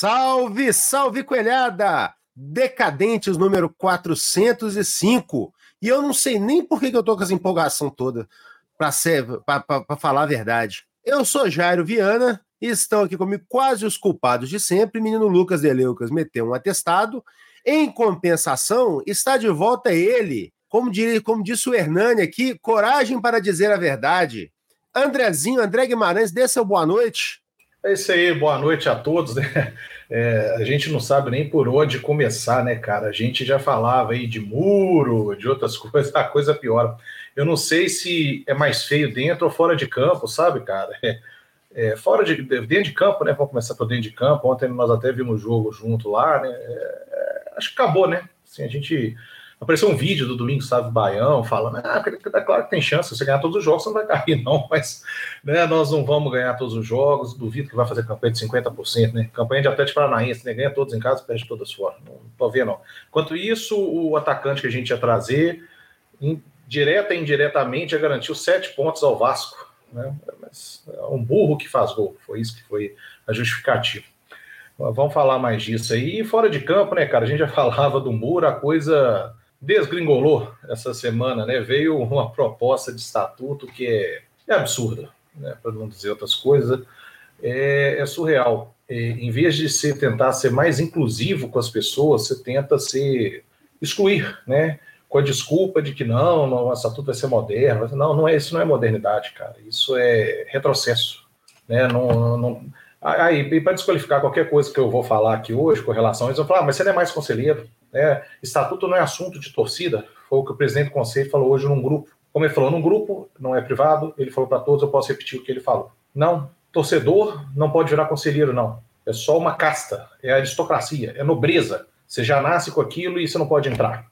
Salve, salve, coelhada! Decadentes número 405. E eu não sei nem por que eu tô com essa empolgação toda, pra falar a verdade. Eu sou Jairo Viana e estão aqui comigo quase os culpados de sempre. Menino Lucas Deleucas meteu um atestado. Em compensação, está de volta ele, como disse o Hernani aqui, coragem para dizer a verdade. André Guimarães, dê seu boa noite. É isso aí, boa noite a todos, né? A gente não sabe nem por onde começar, né, cara? A gente já falava aí de muro, de outras coisas, a coisa piora. Eu não sei se é mais feio dentro ou fora de campo, sabe, cara? Dentro de campo, né? Vamos começar por dentro de campo. Ontem nós até vimos o jogo junto lá, né? Acho que acabou, né? Assim, a gente... Apareceu um vídeo do Domingos Sávio Baião falando, claro que tem chance, se você ganhar todos os jogos, você não vai cair, não, mas né, nós não vamos ganhar todos os jogos, duvido que vai fazer campanha de 50%, né? Campanha de Atlético Paranaense, né? Ganha todos em casa, perde todas fora. Não tô vendo, não. Enquanto isso, o atacante que a gente ia trazer, direta e indiretamente, garantiu 7 pontos ao Vasco, né? Mas é um burro que faz gol, foi isso que foi a justificativa. Vamos falar mais disso aí. E fora de campo, né, cara? A gente já falava do muro, a coisa desgringolou essa semana, né? Veio uma proposta de estatuto que é absurda, né? Para não dizer outras coisas, é surreal. Em vez de tentar ser mais inclusivo com as pessoas, você tenta excluir, né? Com a desculpa de que não, o estatuto vai ser moderno. Não é isso, não é modernidade, cara. Isso é retrocesso, né? Aí, para desqualificar qualquer coisa que eu vou falar aqui hoje com relação a isso, eu vou falar, mas você não é mais conselheiro, né? Estatuto não é assunto de torcida, foi o que o presidente do conselho falou hoje num grupo. Como ele falou, num grupo, não é privado, ele falou para todos, eu posso repetir o que ele falou. Não, torcedor não pode virar conselheiro, não. É só uma casta, é aristocracia, é nobreza. Você já nasce com aquilo e você não pode entrar.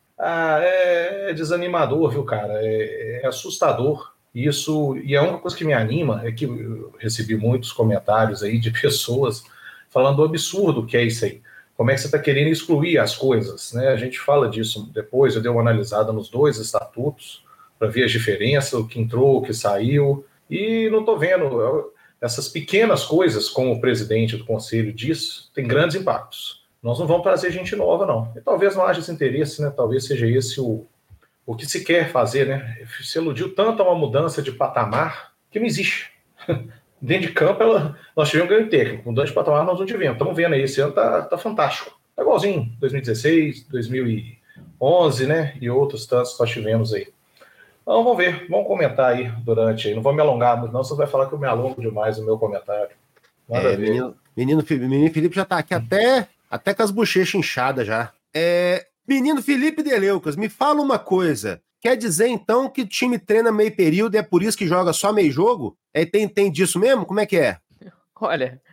É desanimador, viu, cara? É assustador. Isso, e a única coisa que me anima é que eu recebi muitos comentários aí de pessoas falando do absurdo que é isso aí. Como é que você está querendo excluir as coisas, né? A gente fala disso depois, eu dei uma analisada nos 2 estatutos para ver as diferenças, o que entrou, o que saiu, e não estou vendo. Essas pequenas coisas, como o presidente do conselho diz, tem grandes impactos. Nós não vamos trazer gente nova, não. E talvez não haja esse interesse, né? Talvez seja esse o que se quer fazer, né? Se iludiu tanto a uma mudança de patamar que não existe. Dentro de campo, nós tivemos ganho técnico. Mudança de patamar nós não tivemos. Estamos vendo aí, esse ano tá fantástico. Tá igualzinho 2016, 2011, né? E outros tantos que nós tivemos aí. Então, vamos ver. Vamos comentar aí durante aí. Não vou me alongar muito, não. Você vai falar que eu me alongo demais no meu comentário. Nada a ver. Menino Felipe já tá aqui até com as bochechas inchadas já. Menino Felipe Deleucas, me fala uma coisa. Quer dizer, então, que o time treina meio período e é por isso que joga só meio jogo? Tem disso mesmo? Como é que é? Olha,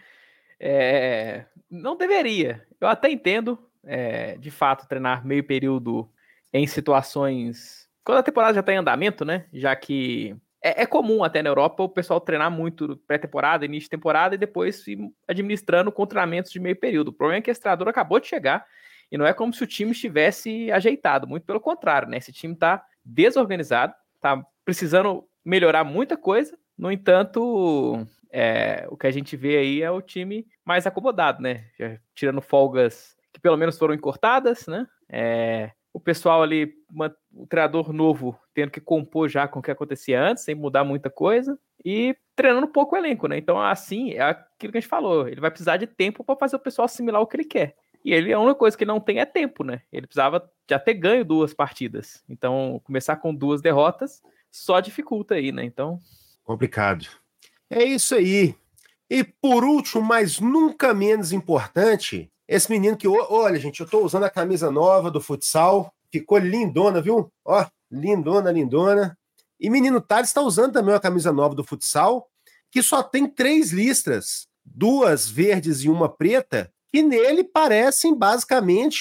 não deveria. Eu até entendo, de fato, treinar meio período em situações... Quando a temporada já está em andamento, né? Já que é comum até na Europa o pessoal treinar muito pré-temporada, início de temporada e depois ir administrando com treinamentos de meio período. O problema é que esse treinador acabou de chegar e não é como se o time estivesse ajeitado, muito pelo contrário, né? Esse time está desorganizado, está precisando melhorar muita coisa, no entanto, o que a gente vê aí é o time mais acomodado, né? Já tirando folgas que pelo menos foram encurtadas, né? O pessoal ali, o treinador novo, tendo que compor já com o que acontecia antes, sem mudar muita coisa, e treinando pouco o elenco, né? Então, assim, é aquilo que a gente falou, ele vai precisar de tempo para fazer o pessoal assimilar o que ele quer. E a única coisa que ele não tem é tempo, né? Ele precisava já ter ganho 2 partidas. Então, começar com 2 derrotas só dificulta aí, né? Então... Complicado. É isso aí. E por último, mas nunca menos importante, esse menino que... Olha, gente, eu tô usando a camisa nova do futsal. Ficou lindona, viu? Ó, lindona, lindona. E menino Thales está usando também uma camisa nova do futsal, que só tem 3 listras. 2 verdes e uma preta, que nele parecem basicamente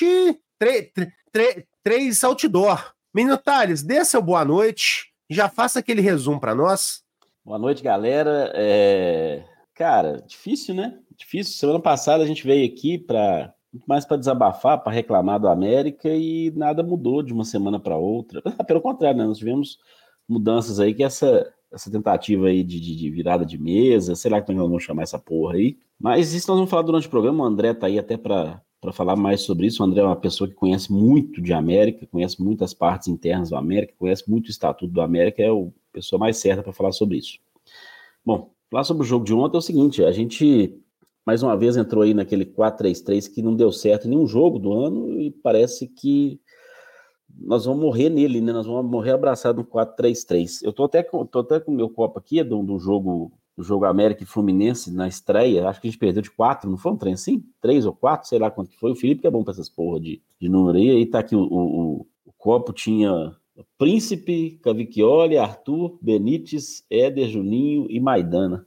3 outdoor. Menino Thales, dê seu boa noite, já faça aquele resumo para nós. Boa noite, galera. Cara, difícil, né? Difícil. Semana passada a gente veio aqui mais para desabafar, para reclamar do América e nada mudou de uma semana para outra. Pelo contrário, né? Nós tivemos mudanças aí que essa essa tentativa aí de virada de mesa, sei lá como nós vamos chamar essa porra aí. Mas isso nós vamos falar durante o programa, o André tá aí até para falar mais sobre isso. O André é uma pessoa que conhece muito de América, conhece muitas partes internas do América, conhece muito o Estatuto do América, é a pessoa mais certa para falar sobre isso. Bom, falar sobre o jogo de ontem é o seguinte, a gente mais uma vez entrou aí naquele 4-3-3 que não deu certo em nenhum jogo do ano e parece que nós vamos morrer nele, né? Nós vamos morrer abraçado no 4-3-3. Eu tô até com o meu copo aqui do jogo América e Fluminense na estreia. Acho que a gente perdeu de 4, não foi um trem assim? 3 ou 4, sei lá quanto que foi. O Felipe que é bom pra essas porra de número aí. Aí tá aqui o copo tinha Príncipe, Cavicchioli, Arthur, Benítez, Éder, Juninho e Maidana.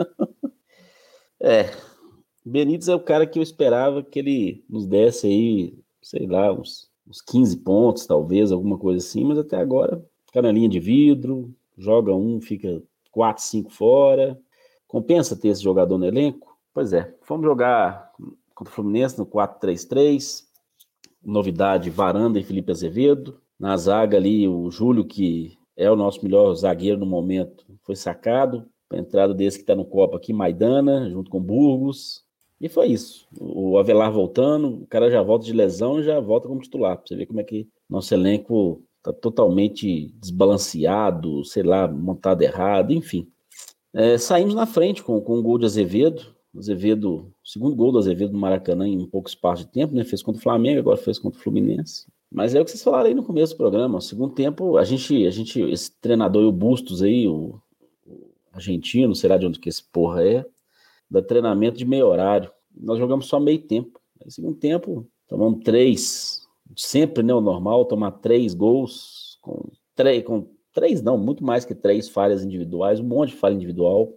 Benítez é o cara que eu esperava que ele nos desse aí, sei lá, uns 15 pontos, talvez, alguma coisa assim, mas até agora, fica na linha de vidro, joga fica 4, 5 fora. Compensa ter esse jogador no elenco? Pois é, fomos jogar contra o Fluminense no 4-3-3, novidade, Varanda e Felipe Azevedo. Na zaga ali, o Júlio, que é o nosso melhor zagueiro no momento, foi sacado. A entrada desse que está no copo aqui, Maidana, junto com Burgos. E foi isso. O Avelar voltando, o cara já volta de lesão e já volta como titular. Pra você ver como é que nosso elenco tá totalmente desbalanceado, sei lá, montado errado, enfim. Saímos na frente com um gol de Azevedo. O segundo gol do Azevedo no Maracanã em um pouco espaço de tempo, né? Fez contra o Flamengo, agora fez contra o Fluminense. Mas é o que vocês falaram aí no começo do programa. No segundo tempo, esse treinador e o Bustos aí, o argentino, sei lá de onde que esse porra é, dá treinamento de meio horário. Nós jogamos só meio tempo. No segundo tempo, tomamos 3. Sempre, né, o normal, tomar 3 gols, com 3 não, muito mais que 3 falhas individuais, um monte de falha individual.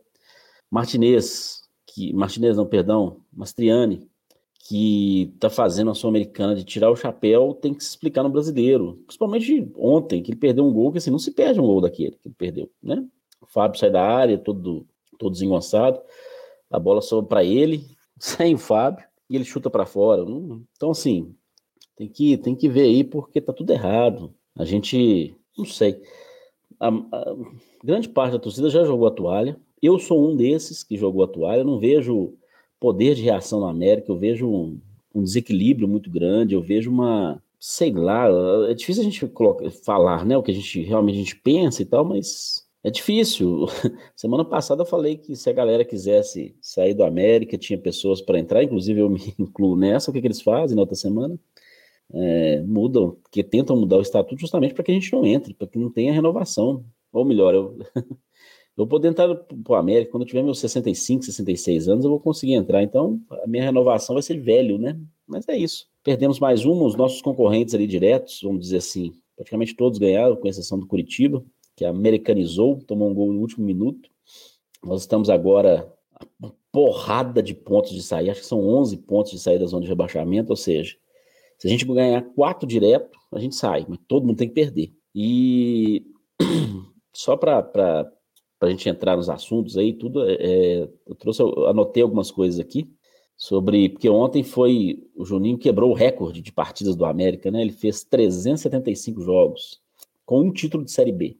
Mastriani, que tá fazendo a Sul-Americana de tirar o chapéu, tem que se explicar no brasileiro. Principalmente ontem, que ele perdeu um gol, que assim, não se perde um gol daquele que ele perdeu, né? O Fábio sai da área, todo desengonçado, a bola sobe para ele, sem o Fábio, e ele chuta para fora. Então, assim, tem que ver aí, porque tá tudo errado. A gente, não sei, a grande parte da torcida já jogou a toalha. Eu sou um desses que jogou a toalha. Eu não vejo poder de reação na América, eu vejo um desequilíbrio muito grande, eu vejo sei lá, é difícil a gente falar, né, o que realmente a gente pensa e tal, mas é difícil. Semana passada eu falei que se a galera quisesse sair do América, tinha pessoas para entrar, inclusive eu me incluo nessa. O que eles fazem na outra semana? Mudam, que tentam mudar o estatuto justamente para que a gente não entre, para que não tenha renovação. Ou melhor, eu vou poder entrar para o América, quando eu tiver meus 65, 66 anos, eu vou conseguir entrar. Então, a minha renovação vai ser velho, né? Mas é isso. Perdemos mais uma, os nossos concorrentes ali diretos, vamos dizer assim, praticamente todos ganharam, com exceção do Curitiba, que americanizou, tomou um gol no último minuto. Nós estamos agora a uma porrada de pontos de sair, acho que são 11 pontos de sair da zona de rebaixamento, ou seja, se a gente ganhar 4 direto, a gente sai, mas todo mundo tem que perder. E só para a gente entrar nos assuntos aí, tudo, eu anotei algumas coisas aqui porque ontem o Juninho quebrou o recorde de partidas do América, né? Ele fez 375 jogos com um título de Série B.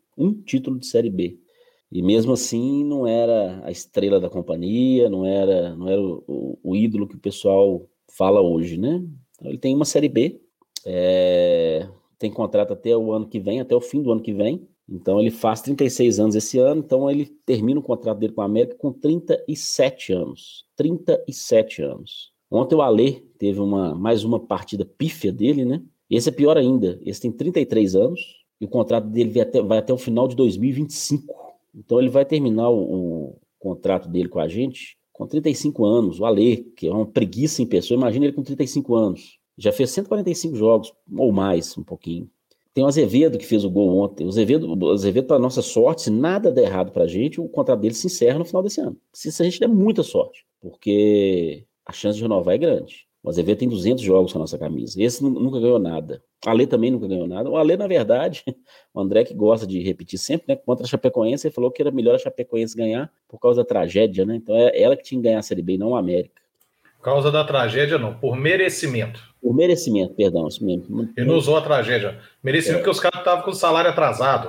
E mesmo assim não era a estrela da companhia, não era o ídolo que o pessoal fala hoje, né? Então, ele tem uma Série B, tem contrato até o ano que vem, até o fim do ano que vem. Então ele faz 36 anos esse ano, então ele termina o contrato dele com a América com 37 anos. 37 anos. Ontem o Alê teve mais uma partida pífia dele, né? Esse é pior ainda, esse tem 33 anos e o contrato dele vai até o final de 2025. Então ele vai terminar o contrato dele com a gente com 35 anos. O Alê, que é uma preguiça em pessoa, imagina ele com 35 anos. Já fez 145 jogos, ou mais, um pouquinho. Tem o Azevedo que fez o gol ontem. O Azevedo, para nossa sorte, se nada der errado para a gente, o contrato dele se encerra no final desse ano. Se a gente der muita sorte, porque a chance de renovar é grande. O Azevedo tem 200 jogos com a nossa camisa. Esse nunca ganhou nada. O Alê também nunca ganhou nada. O Alê, na verdade, o André que gosta de repetir sempre, né? Contra a Chapecoense, ele falou que era melhor a Chapecoense ganhar por causa da tragédia, né? Então é ela que tinha que ganhar a Série B, não o América. Por causa da tragédia, não. Por merecimento. Por merecimento, perdão. Isso mesmo. Ele não usou a tragédia. Merecimento porque os caras estavam com o salário atrasado.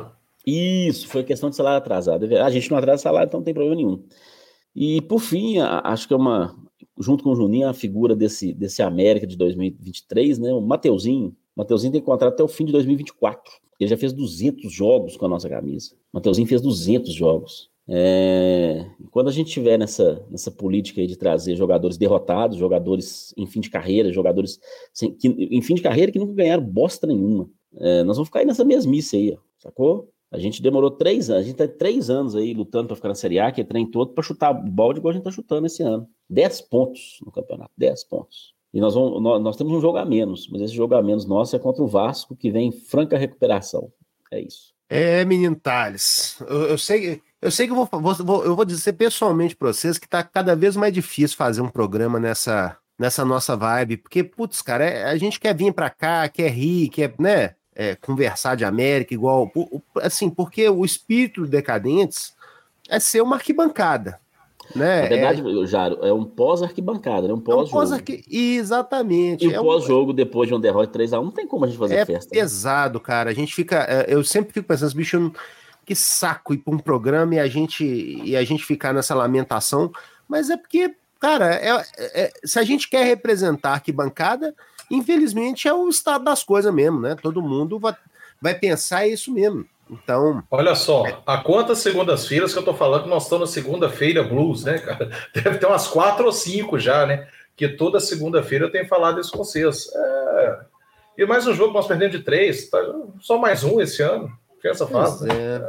Isso, foi questão de salário atrasado. A gente não atrasa salário, então não tem problema nenhum. E, por fim, acho que junto com o Juninho, a figura desse América de 2023, né? O Mateuzinho. O Mateuzinho tem contrato até o fim de 2024. Ele já fez 200 jogos com a nossa camisa. O Mateuzinho fez 200 jogos. Quando a gente tiver nessa política aí de trazer jogadores derrotados, jogadores em fim de carreira, jogadores em fim de carreira que nunca ganharam bosta nenhuma, nós vamos ficar aí nessa mesmice aí, sacou? A gente demorou 3 anos, a gente tá 3 anos aí lutando para ficar na Série A, que é trem todo, para chutar balde igual a gente tá chutando esse ano. 10 pontos no campeonato, 10 pontos. E nós temos um jogo a menos, mas esse jogo a menos nosso é contra o Vasco, que vem em franca recuperação. É isso. Menino Thales, eu sei que eu vou dizer pessoalmente para vocês que tá cada vez mais difícil fazer um programa nessa nossa vibe, porque, putz, cara, a gente quer vir para cá, quer rir, quer, né, conversar de América igual, assim, porque o espírito do Decadentes é ser uma arquibancada, né? Na verdade, Jaro, é um pós-arquibancada, né? Um pós-jogo. Exatamente. E o pós-jogo, depois de um derrota 3-1, não tem como a gente fazer festa. É pesado, né? Cara. A gente fica... Eu sempre fico pensando, bicho, que saco ir para um programa e a gente ficar nessa lamentação, mas é porque, cara, se a gente quer representar a arquibancada, infelizmente é o estado das coisas mesmo, né? Todo mundo vai pensar isso mesmo. Então... Olha só, há quantas segundas-feiras que eu tô falando que nós estamos na segunda-feira blues, né, cara? Deve ter umas 4 ou 5 já, né? Que toda segunda-feira eu tenho falado isso com vocês. E mais um jogo que nós perdemos de 3, tá? Só mais um esse ano. Que essa fase.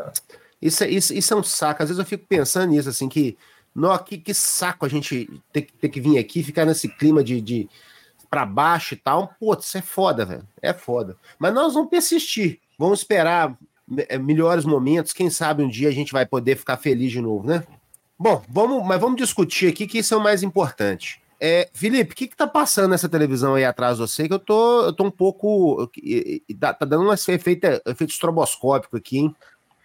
Isso é um saco. Às vezes eu fico pensando nisso, assim, que saco a gente ter que vir aqui, ficar nesse clima de pra baixo e tal. Pô, isso é foda, velho. É foda. Mas nós vamos persistir. Vamos esperar melhores momentos, quem sabe um dia a gente vai poder ficar feliz de novo, né? Bom, vamos discutir aqui que isso é o mais importante. Felipe, o que tá passando nessa televisão aí atrás de você? Que eu tô um pouco... Tá dando um efeito estroboscópico aqui, hein?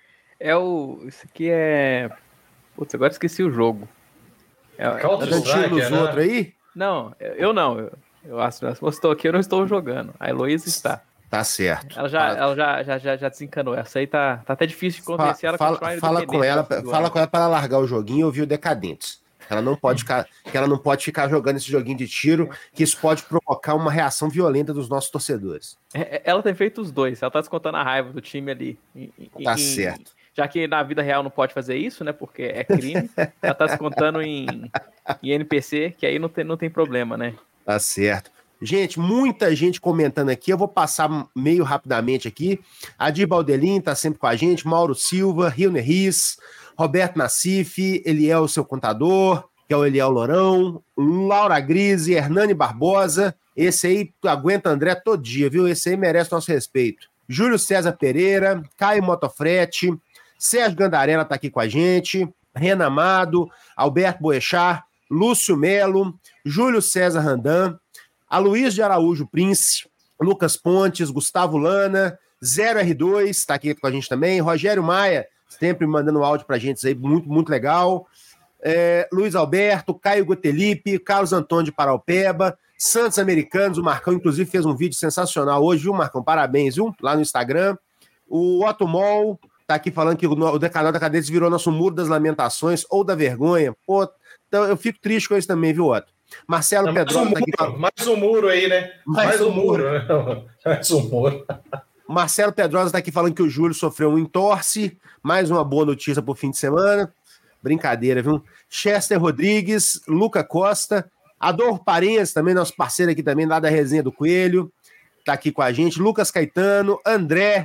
Isso aqui é... Putz, agora esqueci o jogo. Tá dando tiro nos outros aí? Não, eu não. Eu estou aqui, eu não estou jogando. A Heloísa está. Tá certo. Ela já desencanou. Essa aí tá até difícil de convencer ela. Fala com ela para ela largar o joguinho e ouvir o Decadentes. Ela não pode ficar jogando esse joguinho de tiro, que isso pode provocar uma reação violenta dos nossos torcedores. Ela tem feito os dois. Ela tá descontando a raiva do time ali. Tá certo. Já que na vida real não pode fazer isso, né? Porque é crime. Ela tá descontando em NPC, que aí não tem problema, né? Tá certo. Gente, muita gente comentando aqui, eu vou passar meio rapidamente aqui. Adir Baldelin está sempre com a gente, Mauro Silva, Rilner Riz, Roberto Nassif, Eliel, seu contador, que é o Eliel Lourão, Laura Grise, Hernani Barbosa, esse aí aguenta André todo dia, viu? Esse aí merece nosso respeito. Júlio César Pereira, Caio Motofrete, Sérgio Gandarella está aqui com a gente, Renan Amado, Alberto Boechat, Lúcio Melo, Júlio César Randan, Aloysio de Araújo Prince, Lucas Pontes, Gustavo Lana, 0R2, está aqui com a gente também, Rogério Maia, sempre mandando áudio pra gente aí, muito, muito legal, Luiz Alberto, Caio Gotelipe, Carlos Antônio de Paraupeba, Santos Americanos, o Marcão inclusive fez um vídeo sensacional hoje, viu, Marcão? Parabéns, viu? Lá no Instagram. O Otto Mol tá aqui falando que o canal da Decadentes virou nosso muro das lamentações ou da vergonha. Pô, então eu fico triste com isso também, viu, Otto? Marcelo Pedrosa tá aqui falando... Mais um muro aí, né? Mais um muro. Mais um muro. Marcelo Pedrosa tá aqui falando que o Júlio sofreu um entorse. Mais uma boa notícia pro fim de semana. Brincadeira, viu? Chester Rodrigues, Luca Costa, Adolfo Parense, também nosso parceiro aqui também, lá da Resenha do Coelho, tá aqui com a gente. Lucas Caetano, André.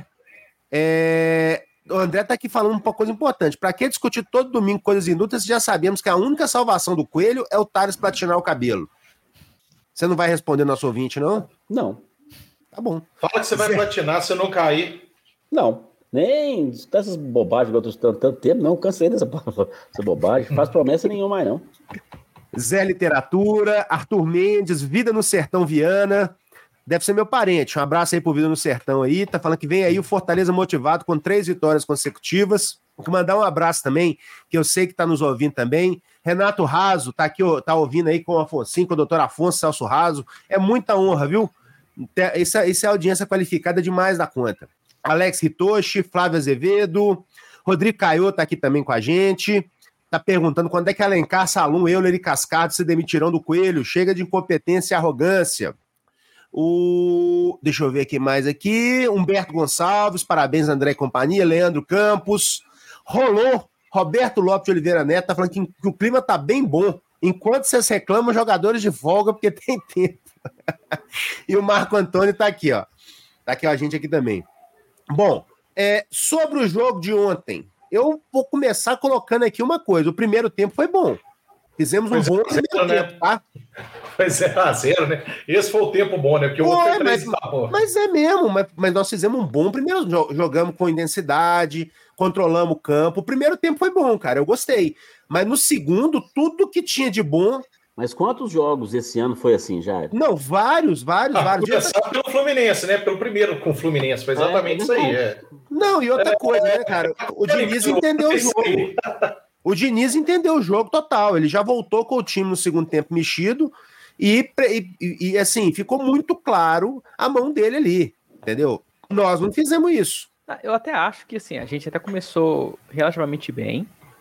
O André tá aqui falando uma coisa importante. Para que discutir todo domingo coisas inúteis, já sabemos que a única salvação do Coelho é o Thales platinar o cabelo. Você não vai responder nosso ouvinte, não? Não. Tá bom. Fala que você vai platinar se não cair. Não. Nem essas bobagens que eu tô estudando tanto tempo, não. Cansei dessa bobagem. Não faz promessa nenhuma mais, não. Zé Literatura, Arthur Mendes, Vida no Sertão Viana. Deve ser meu parente. Um abraço aí pro Vida no Sertão aí. Tá falando que vem aí o Fortaleza motivado com 3 vitórias consecutivas. Vou mandar um abraço também, que eu sei que tá nos ouvindo também. Renato Raso tá aqui, tá ouvindo aí com o Afonso, com o doutor Afonso Celso Raso. É muita honra, viu? Isso é audiência qualificada demais da conta. Alex Hitoshi, Flávio Azevedo, Rodrigo Caio tá aqui também com a gente. Tá perguntando quando é que Alencar, Salum, Euler e Cascado se demitirão do Coelho. Chega de incompetência e arrogância. Deixa eu ver aqui mais aqui. Humberto Gonçalves, parabéns, André e companhia. Leandro Campos. Rolou. Roberto Lopes de Oliveira Neto tá falando que o clima tá bem bom. Enquanto vocês reclamam, jogadores de folga porque tem tempo. E o Marco Antônio tá aqui, ó. Tá aqui, ó, a gente aqui também. Bom, sobre o jogo de ontem, eu vou começar colocando aqui uma coisa. O primeiro tempo foi bom. Fizemos um bom primeiro tempo, tá? Foi 0-0, né? Esse foi o tempo bom, né? Porque o outro foi 3 mas é mesmo, mas nós fizemos um bom primeiro jogo. Jogamos com intensidade, controlamos o campo. O primeiro tempo foi bom, cara, eu gostei. Mas no segundo, tudo que tinha de bom... Mas quantos jogos esse ano foi assim, Jair? Não, vários. Começar pelo Fluminense, né? Pelo primeiro com o Fluminense, foi exatamente isso aí. Não, e outra coisa, né, cara? O Diniz entendeu o jogo. O Diniz entendeu o jogo total. Ele já voltou com o time no segundo tempo mexido e assim, ficou muito claro a mão dele ali, entendeu? Nós não fizemos isso. Eu até acho que, assim, a gente até começou relativamente bem,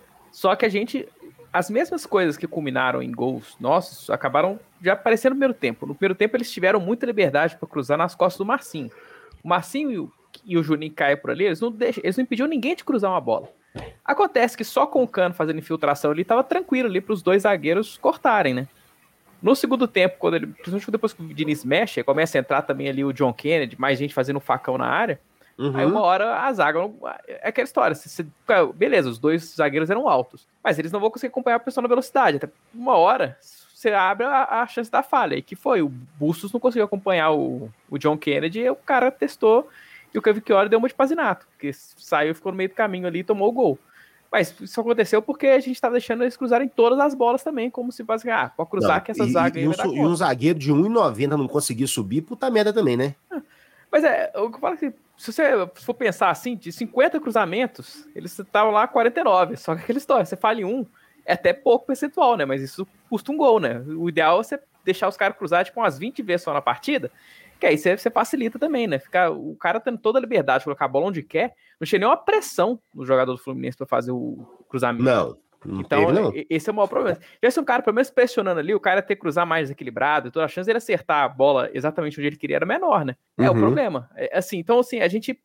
só que as mesmas coisas que culminaram em gols nossos acabaram já aparecendo no primeiro tempo. No primeiro tempo eles tiveram muita liberdade para cruzar nas costas do Marcinho. O Marcinho e o Juninho caem por ali, eles não impediram ninguém de cruzar uma bola. Acontece que só com o Cano fazendo infiltração ali, tava tranquilo ali para os dois zagueiros cortarem, né? No segundo tempo, principalmente depois que o Diniz mexe, começa a entrar também ali o John Kennedy, mais gente fazendo um facão na área, aí uma hora a zaga... É aquela história, beleza, os dois zagueiros eram altos, mas eles não vão conseguir acompanhar a pessoa na velocidade. Até uma hora, você abre a chance da falha, e que foi, o Bustos não conseguiu acompanhar o John Kennedy, e o cara testou, e o Cavicchioli deu uma de Pazinato, porque saiu, ficou no meio do caminho ali e tomou o gol. Mas isso aconteceu porque a gente estava deixando eles cruzarem todas as bolas também, como se fosse, pode cruzar que essa zaga aí vai dar conta. E um zagueiro de 1,90 não conseguir subir, puta merda também, né? Mas o que eu falo é que, se você for pensar assim, de 50 cruzamentos, eles estavam lá 49, só que aquela história, você falha em um, é até pouco percentual, né? Mas isso custa um gol, né? O ideal é você deixar os caras cruzar tipo umas 20 vezes só na partida, que aí você facilita também, né? O cara tendo toda a liberdade de colocar a bola onde quer, não tinha nenhuma pressão no jogador do Fluminense para fazer o cruzamento. Não então, teve, não. Esse é o maior problema. Já se um cara, pelo menos pressionando ali, o cara ter que cruzar mais desequilibrado, toda a chance dele acertar a bola exatamente onde ele queria era menor, né? É o problema. Então, assim, a gente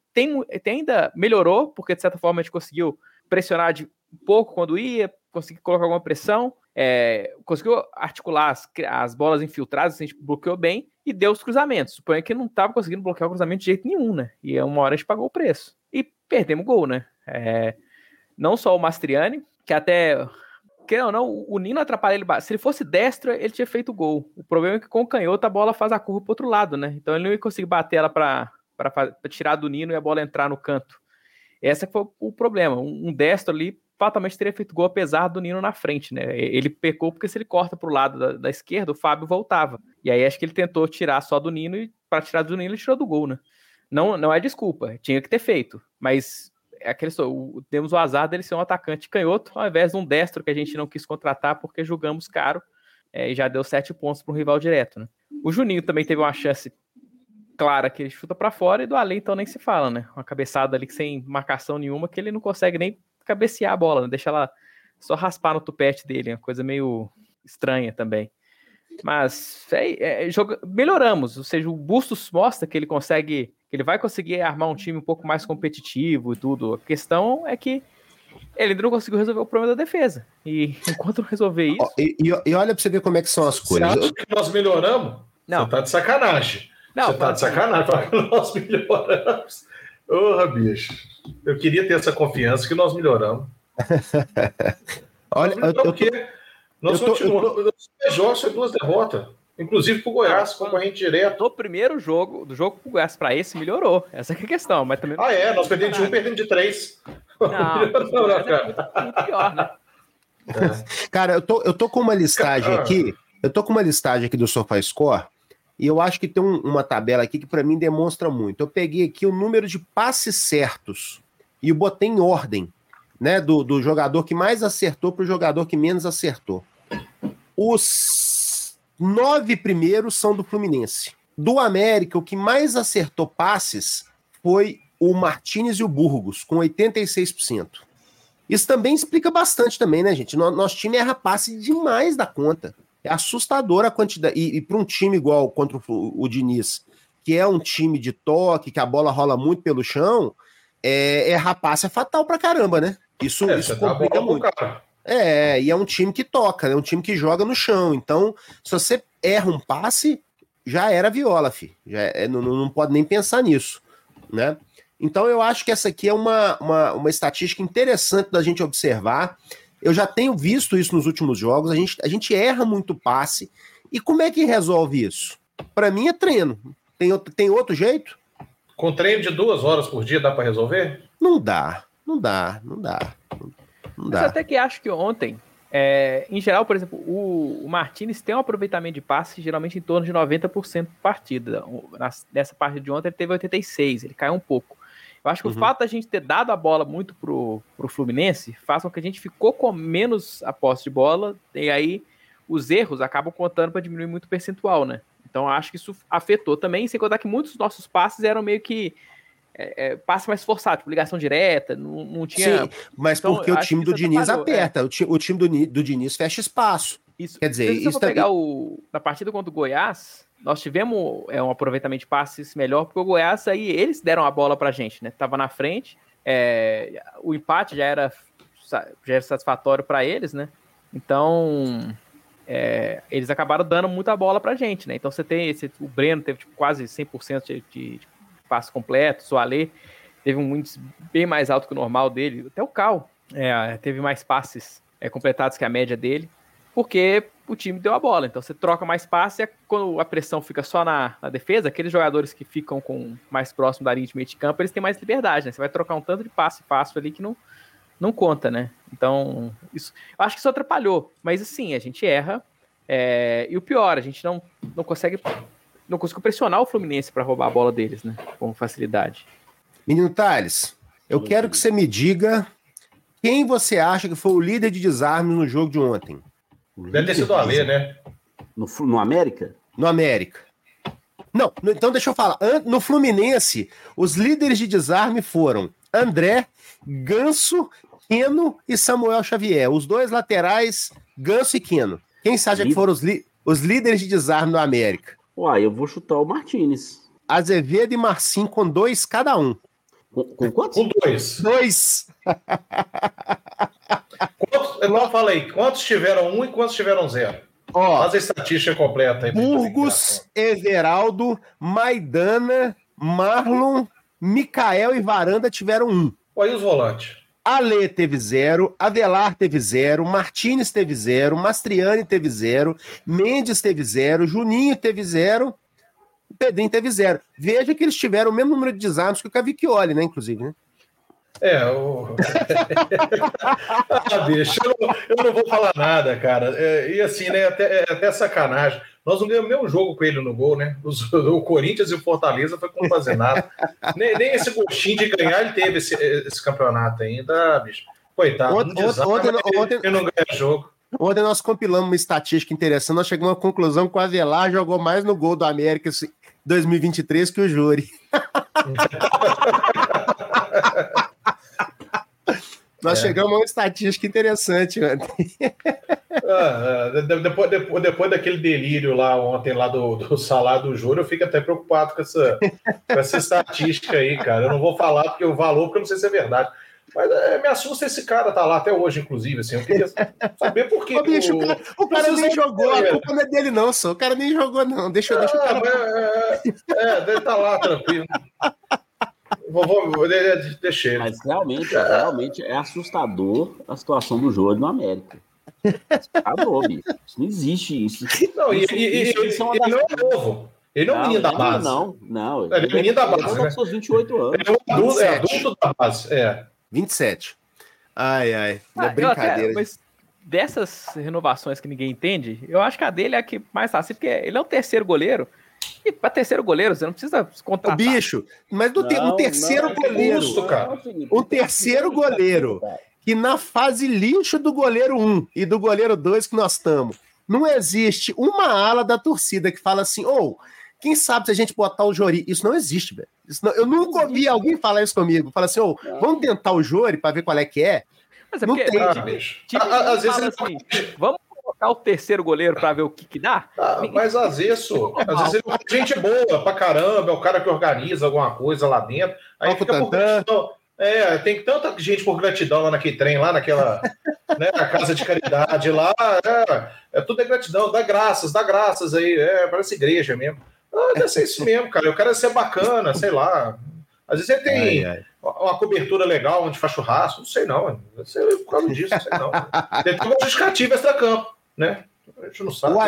ainda melhorou, porque de certa forma a gente conseguiu pressionar de um pouco quando ia, conseguiu colocar alguma pressão, conseguiu articular as bolas infiltradas, a gente bloqueou bem e deu os cruzamentos. Suponho que não estava conseguindo bloquear o cruzamento de jeito nenhum, né? E uma hora a gente pagou o preço. E perdemos o gol, né? Não só o Mastriani, que até... Querendo ou não, o Nino atrapalha ele. Se ele fosse destro, ele tinha feito o gol. O problema é que com o canhoto a bola faz a curva pro outro lado, né? Então ele não ia conseguir bater ela pra tirar do Nino e a bola entrar no canto. Esse foi o problema. Um destro ali fatalmente teria feito gol apesar do Nino na frente, né? Ele pecou porque se ele corta pro lado da esquerda, o Fábio voltava. E aí acho que ele tentou tirar só do Nino e para tirar do Nino ele tirou do gol, né? Não é desculpa, tinha que ter feito. Mas temos o azar dele ser um atacante canhoto ao invés de um destro que a gente não quis contratar porque julgamos caro e já deu 7 pontos para um rival direto, né? O Juninho também teve uma chance clara que ele chuta para fora e do Alê então nem se fala, né? Uma cabeçada ali sem marcação nenhuma que ele não consegue nem cabecear a bola, né? Deixa ela só raspar no tupete dele, uma coisa meio estranha também. Mas melhoramos, ou seja, o Bustos mostra que ele vai conseguir armar um time um pouco mais competitivo e tudo. A questão é que ele ainda não conseguiu resolver o problema da defesa. E enquanto não resolver isso... E olha pra você ver como é que são as coisas. Você acha que nós melhoramos? Não. Você tá de sacanagem. Você tá de sacanagem. Fala que nós melhoramos. Porra, bicho. Eu queria ter essa confiança que nós melhoramos. Olha, nós continuamos. Jogos foi 2 derrotas. Inclusive pro Goiás, concorrente direto. Do primeiro jogo, do jogo pro Goiás pra esse, melhorou. Essa que é a questão. Mas também nós perdemos de 1, perdemos de 3. Não, cara. É muito pior, né? Cara, eu tô com uma listagem aqui. Eu tô com uma listagem aqui do SofaScore. E eu acho que tem uma tabela aqui que para mim demonstra muito. Eu peguei aqui o número de passes certos e eu botei em ordem, né, do jogador que mais acertou para o jogador que menos acertou. Os 9 primeiros são do Fluminense. Do América, o que mais acertou passes foi o Martínez e o Burgos, com 86%. Isso também explica bastante também, né, gente? Nosso time erra passe demais da conta. É assustadora a quantidade. E para um time igual contra o Diniz, que é um time de toque, que a bola rola muito pelo chão, errar passe é fatal pra caramba, né? Isso complica muito. E é um time que toca, é um time que joga no chão. Então, se você erra um passe, já era viola, filho. Não pode nem pensar nisso, né? Então eu acho que essa aqui é uma estatística interessante da gente observar. Eu já tenho visto isso nos últimos jogos, a gente erra muito passe. E como é que resolve isso? Para mim é treino. Tem outro jeito? Com treino de 2 horas por dia dá para resolver? Não dá. Mas até que acho que ontem, em geral, por exemplo, o Martínez tem um aproveitamento de passe geralmente em torno de 90% por partida. Nessa partida de ontem ele teve 86%, ele caiu um pouco. Eu acho que o fato da gente ter dado a bola muito pro Fluminense faz com que a gente ficou com menos a posse de bola, e aí os erros acabam contando para diminuir muito o percentual, né? Então eu acho que isso afetou também, sem contar que muitos dos nossos passes eram meio que passe mais forçado, tipo, ligação direta, não tinha... Sim, mas então, porque o time do Diniz aperta, o time do Diniz fecha espaço. Isso. Quer dizer, se eu for pegar na partida contra o Goiás, nós tivemos um aproveitamento de passes melhor, porque o Goiás aí, eles deram a bola pra gente, né? Tava na frente, o empate já era satisfatório para eles, né? Então, eles acabaram dando muita bola pra gente, né? Então você tem o Breno teve tipo, quase 100% de passe completo, o Soalê teve um índice bem mais alto que o normal dele, até o Cal teve mais passes completados que a média dele, porque o time deu a bola. Então você troca mais passe, quando a pressão fica só na defesa, aqueles jogadores que ficam mais próximo da linha de meio de campo, eles têm mais liberdade, né? Você vai trocar um tanto de passe fácil ali que não conta, né? Então, eu acho que isso atrapalhou. Mas assim, a gente erra. E o pior, a gente não conseguiu pressionar o Fluminense para roubar a bola deles, né? Com facilidade. Menino Thales, eu quero que você me diga quem você acha que foi o líder de desarmes no jogo de ontem. Deve ter sido o Alê, né? No América? No América. Não, então deixa eu falar. No Fluminense, os líderes de desarme foram André, Ganso, Keno e Samuel Xavier. Os 2 laterais, Ganso e Keno. Quem você acha que foram os líderes de desarme no América? Uai, eu vou chutar o Martínez. Azevedo e Marcinho com 2 cada um. Com quantos? Com 2. 2. Não, fala aí, quantos tiveram 1 e quantos tiveram 0? Faz a estatística completa aí. Burgos, Everaldo, Maidana, Marlon, Micael e Varanda tiveram 1. Olha os volantes. Alê teve 0, Avelar teve 0, Martínez teve 0, Mastriani teve 0, Mendes teve 0, Juninho teve 0, Pedrinho teve 0. Veja que eles tiveram o mesmo número de desarmes que o Cavicchioli, né, inclusive, né? Bicho, eu não vou falar nada, cara. E assim, né, até sacanagem. Nós não ganhamos nenhum jogo com ele no gol, né? O Corinthians e o Fortaleza foi como fazer nada. Nem esse gostinho de ganhar ele teve esse campeonato ainda, bicho. Coitado, ontem não ganha jogo. Ontem nós compilamos uma estatística interessante, nós chegamos à conclusão que o Avelar jogou mais no gol do América 2023 que o Júri. Nós chegamos a uma estatística interessante ontem. Depois daquele delírio lá ontem, lá do salário do Júlio, eu fico até preocupado com essa estatística aí, cara. Eu não vou falar porque o valor, porque eu não sei se é verdade. Mas me assusta esse cara tá lá até hoje, inclusive. Assim, eu queria saber por quê. Bicho, o cara nem jogou, a culpa não é dele, não, só. O cara nem jogou, não. Deixa o cara. Deve tá lá, tranquilo. Deixei. Mas realmente é assustador a situação do Júlio no América. Assustador, bicho. Isso não existe. Isso não é novo. Ele não é um menino da base. Não. Ele é menino da base. Ele tem 28 anos. Ele é adulto da base. 27. Ai. Não é brincadeira. Mas dessas renovações que ninguém entende, eu acho que a dele é a que mais fácil, porque ele é o terceiro goleiro. E para terceiro goleiro, você não precisa contratar. Bicho, mas um terceiro goleiro. Um terceiro goleiro. Que na fase lixo do goleiro 1 e do goleiro 2 que nós estamos, não existe uma ala da torcida que fala assim, Quem sabe se a gente botar o Jori... Isso não existe, velho. Eu nunca ouvi alguém falar isso comigo. Fala assim, vamos tentar o Jori pra ver qual é que é. Mas é não porque, tem. Às vezes assim, vamos colocar o terceiro goleiro pra ver o que dá? Mas às vezes ele é gente boa pra caramba, é o cara que organiza alguma coisa lá dentro. Aí fica por gratidão. Tem tanta gente por gratidão lá naquele trem, lá naquela né, na casa de caridade lá. Tudo é gratidão, dá graças aí. Parece igreja mesmo. Deve ser isso mesmo, cara. Eu quero ser bacana, sei lá. Às vezes ele tem uma cobertura legal onde faz churrasco, não sei não. Deve ser por causa disso, não sei não. Tem uma justificativa extra-campo, né? A gente não sabe.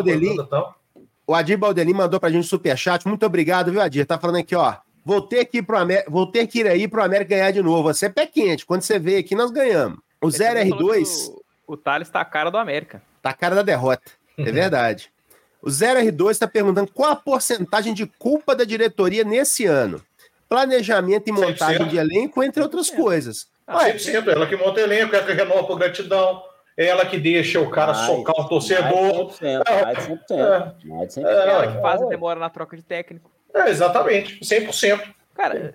O Adir Baldelin mandou pra gente um superchat. Muito obrigado, viu, Adir? Tá falando aqui, ó. Vou ter que ir aí pro América ganhar de novo. Você é pé quente. Quando você veio aqui, nós ganhamos. O 0R2... O Thales tá a cara do América. Tá a cara da derrota. É verdade. O 0R2 está perguntando qual a porcentagem de culpa da diretoria nesse ano. Planejamento e montagem 100%. De elenco, entre outras coisas. 100%. Ela que monta elenco, ela que renova por gratidão. Ela que deixa o cara socar um torcedor. Mais de 100%. Ela que faz a demora na troca de técnico. Exatamente, 100%. Cara,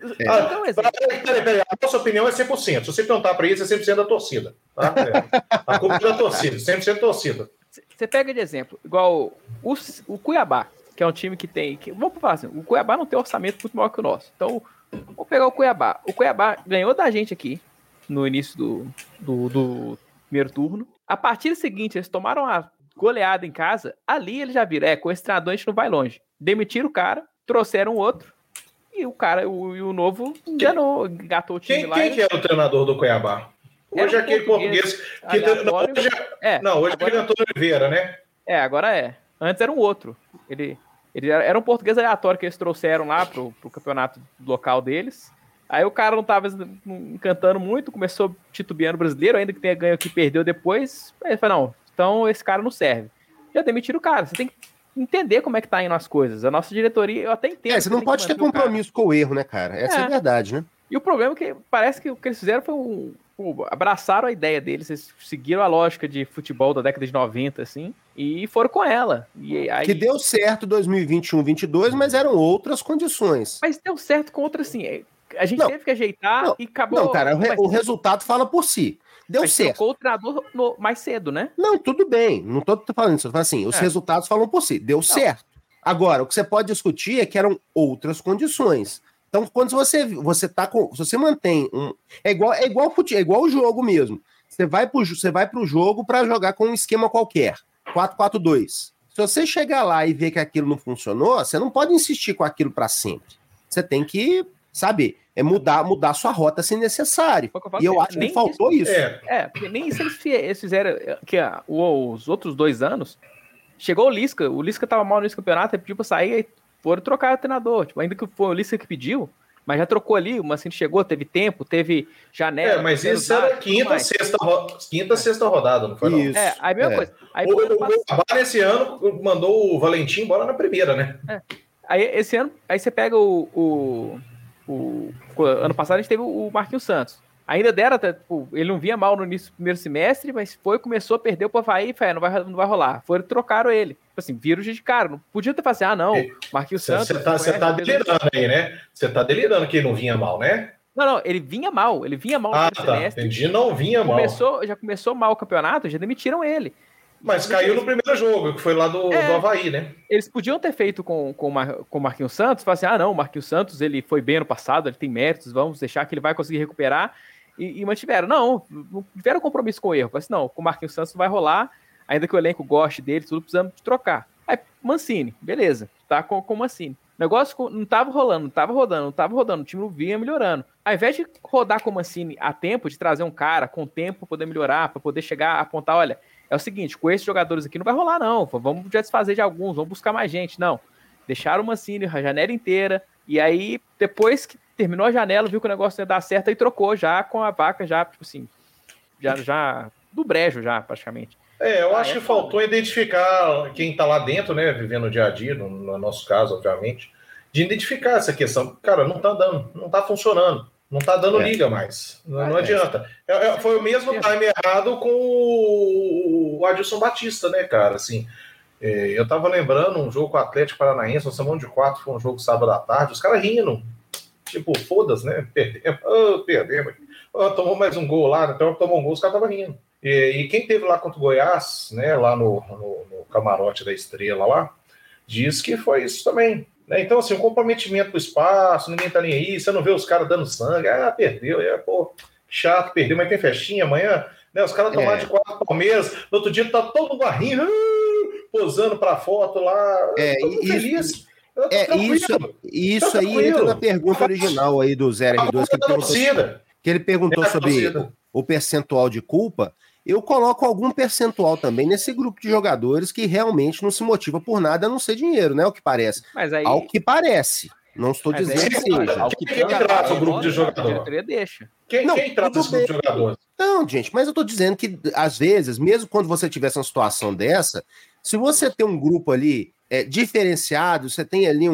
peraí, a nossa opinião é 100%. Se você perguntar para isso, é 100% da torcida. Tá? A culpa é da torcida, 100% torcida. Você pega de exemplo, igual o Cuiabá, que é um time que tem... vamos falar assim, o Cuiabá não tem orçamento muito maior que o nosso. Então, vamos pegar o Cuiabá. O Cuiabá ganhou da gente aqui, no início do primeiro turno. A partida seguinte, eles tomaram a goleada em casa. Ali eles já viram, com esse treinador a gente não vai longe. Demitiram o cara, trouxeram outro, e o cara, o novo, engatou o time lá. Quem que era o treinador do Cuiabá? Hoje é aquele português que... hoje é aquele Antônio Oliveira, né? Agora é. Antes era um outro. Ele era um português aleatório que eles trouxeram lá pro campeonato local deles. Aí o cara não tava encantando muito, começou titubeando o brasileiro, ainda que tenha ganho que perdeu depois. Aí ele falou, não, então esse cara não serve. Já demitiram o cara. Você tem que entender como é que tá indo as coisas. A nossa diretoria, eu até entendo. Você não pode ter compromisso com o erro, né, cara? Essa é a verdade, né? E o problema é que parece que o que eles fizeram foi abraçaram a ideia deles, eles seguiram a lógica de futebol da década de 90, assim, e foram com ela. E aí... Que deu certo 2021-22, mas eram outras condições. Mas deu certo com outras, assim. A gente teve que ajeitar e acabou... Não, cara, o resultado fala por si. Deu certo. Trocou o treinador mais cedo, né? Não, tudo bem. Não tô falando isso. Eu tô falando assim, os resultados falam por si. Deu certo. Agora, o que você pode discutir é que eram outras condições. Então, quando você tá com... Se você mantém um... É igual o jogo mesmo. Você vai pro jogo para jogar com um esquema qualquer. 4-4-2. Se você chegar lá e ver que aquilo não funcionou, você não pode insistir com aquilo para sempre. Você tem que, sabe, mudar sua rota se necessário. E eu acho que faltou isso. Porque nem isso eles fizeram. Que os outros 2 anos, chegou o Lisca tava mal nesse campeonato, ele pediu pra sair, aí foram trocar o treinador. Tipo, ainda que foi o Lisca que pediu, mas já trocou ali, o Mancini chegou, teve tempo, teve janela. Mas isso era quinta, sexta rodada, não foi não? Aí a mesma coisa. Aí, o Cuiabá nesse ano mandou o Valentim embora na primeira, né? Aí esse ano, aí você pega o ano passado a gente teve o Marquinhos Santos. Ainda ele não vinha mal no início do primeiro semestre, mas começou a perder o Avaí, não vai rolar. Trocaram ele. Assim, viram de cara. Não podia ter falado assim, não, Marquinhos Santos... Você tá delirando aí, né? Você tá delirando que ele não vinha mal, né? Não, ele vinha mal no primeiro semestre. Entendi, não vinha mal. Já começou mal o campeonato, já demitiram ele. Mas caiu no primeiro jogo, que foi lá do Avaí, né? Eles podiam ter feito com o Marquinhos Santos, falar assim, não, o Marquinhos Santos, ele foi bem ano passado, ele tem méritos, vamos deixar que ele vai conseguir recuperar, e mantiveram. Não tiveram compromisso com o erro. Falaram assim, não, com o Marquinhos Santos não vai rolar, ainda que o elenco goste dele, tudo precisamos de trocar. Aí, Mancini, beleza, tá com o Mancini. O negócio não tava rolando, o time não vinha melhorando. Ao invés de rodar com o Mancini a tempo, de trazer um cara com tempo pra poder melhorar, pra poder chegar a apontar, olha... É o seguinte, com esses jogadores aqui não vai rolar, não. Vamos já desfazer de alguns, vamos buscar mais gente. Não. Deixaram o Mancini a janela inteira. E aí, depois que terminou a janela, viu que o negócio ia dar certo e trocou já com a vaca, já, tipo assim, já do brejo, já, praticamente. Eu acho que faltou identificar quem tá lá dentro, né, vivendo o dia a dia, no nosso caso, obviamente, de identificar essa questão. Cara, não tá dando, não tá funcionando. Não tá dando liga mais. Não adianta. Foi o mesmo time errado com o Adilson Batista, né, cara? Assim, Eu tava lembrando um jogo com o Atlético Paranaense, nós chamamos de 4, foi um jogo sábado à tarde, os caras rindo. Tipo, foda-se, né? Perdemos. Tomou mais um gol lá, então tomou um gol, os caras estavam rindo. E quem teve lá contra o Goiás, né, lá no camarote da Estrela lá, diz que foi isso também. Né? Então, assim, o comprometimento do espaço, ninguém tá nem aí, você não vê os caras dando sangue, perdeu, pô, chato, perdeu, mas tem festinha amanhã, né? Os caras estão lá de 4 Palmeiras, no outro dia tá todo mundo rindo, posando pra foto lá, todo feliz. Isso aí entra na pergunta original aí do 0R2, que ele perguntou sobre o percentual de culpa. Eu coloco algum percentual também nesse grupo de jogadores que realmente não se motiva por nada a não ser dinheiro, né? O que parece. Mas aí... Ao que parece. Não estou dizendo que seja. Quem traz o grupo de jogadores? Quem traz esse grupo de jogadores? Não, gente, mas eu estou dizendo que, às vezes, mesmo quando você tivesse uma situação dessa, se você tem um grupo ali diferenciado, você tem ali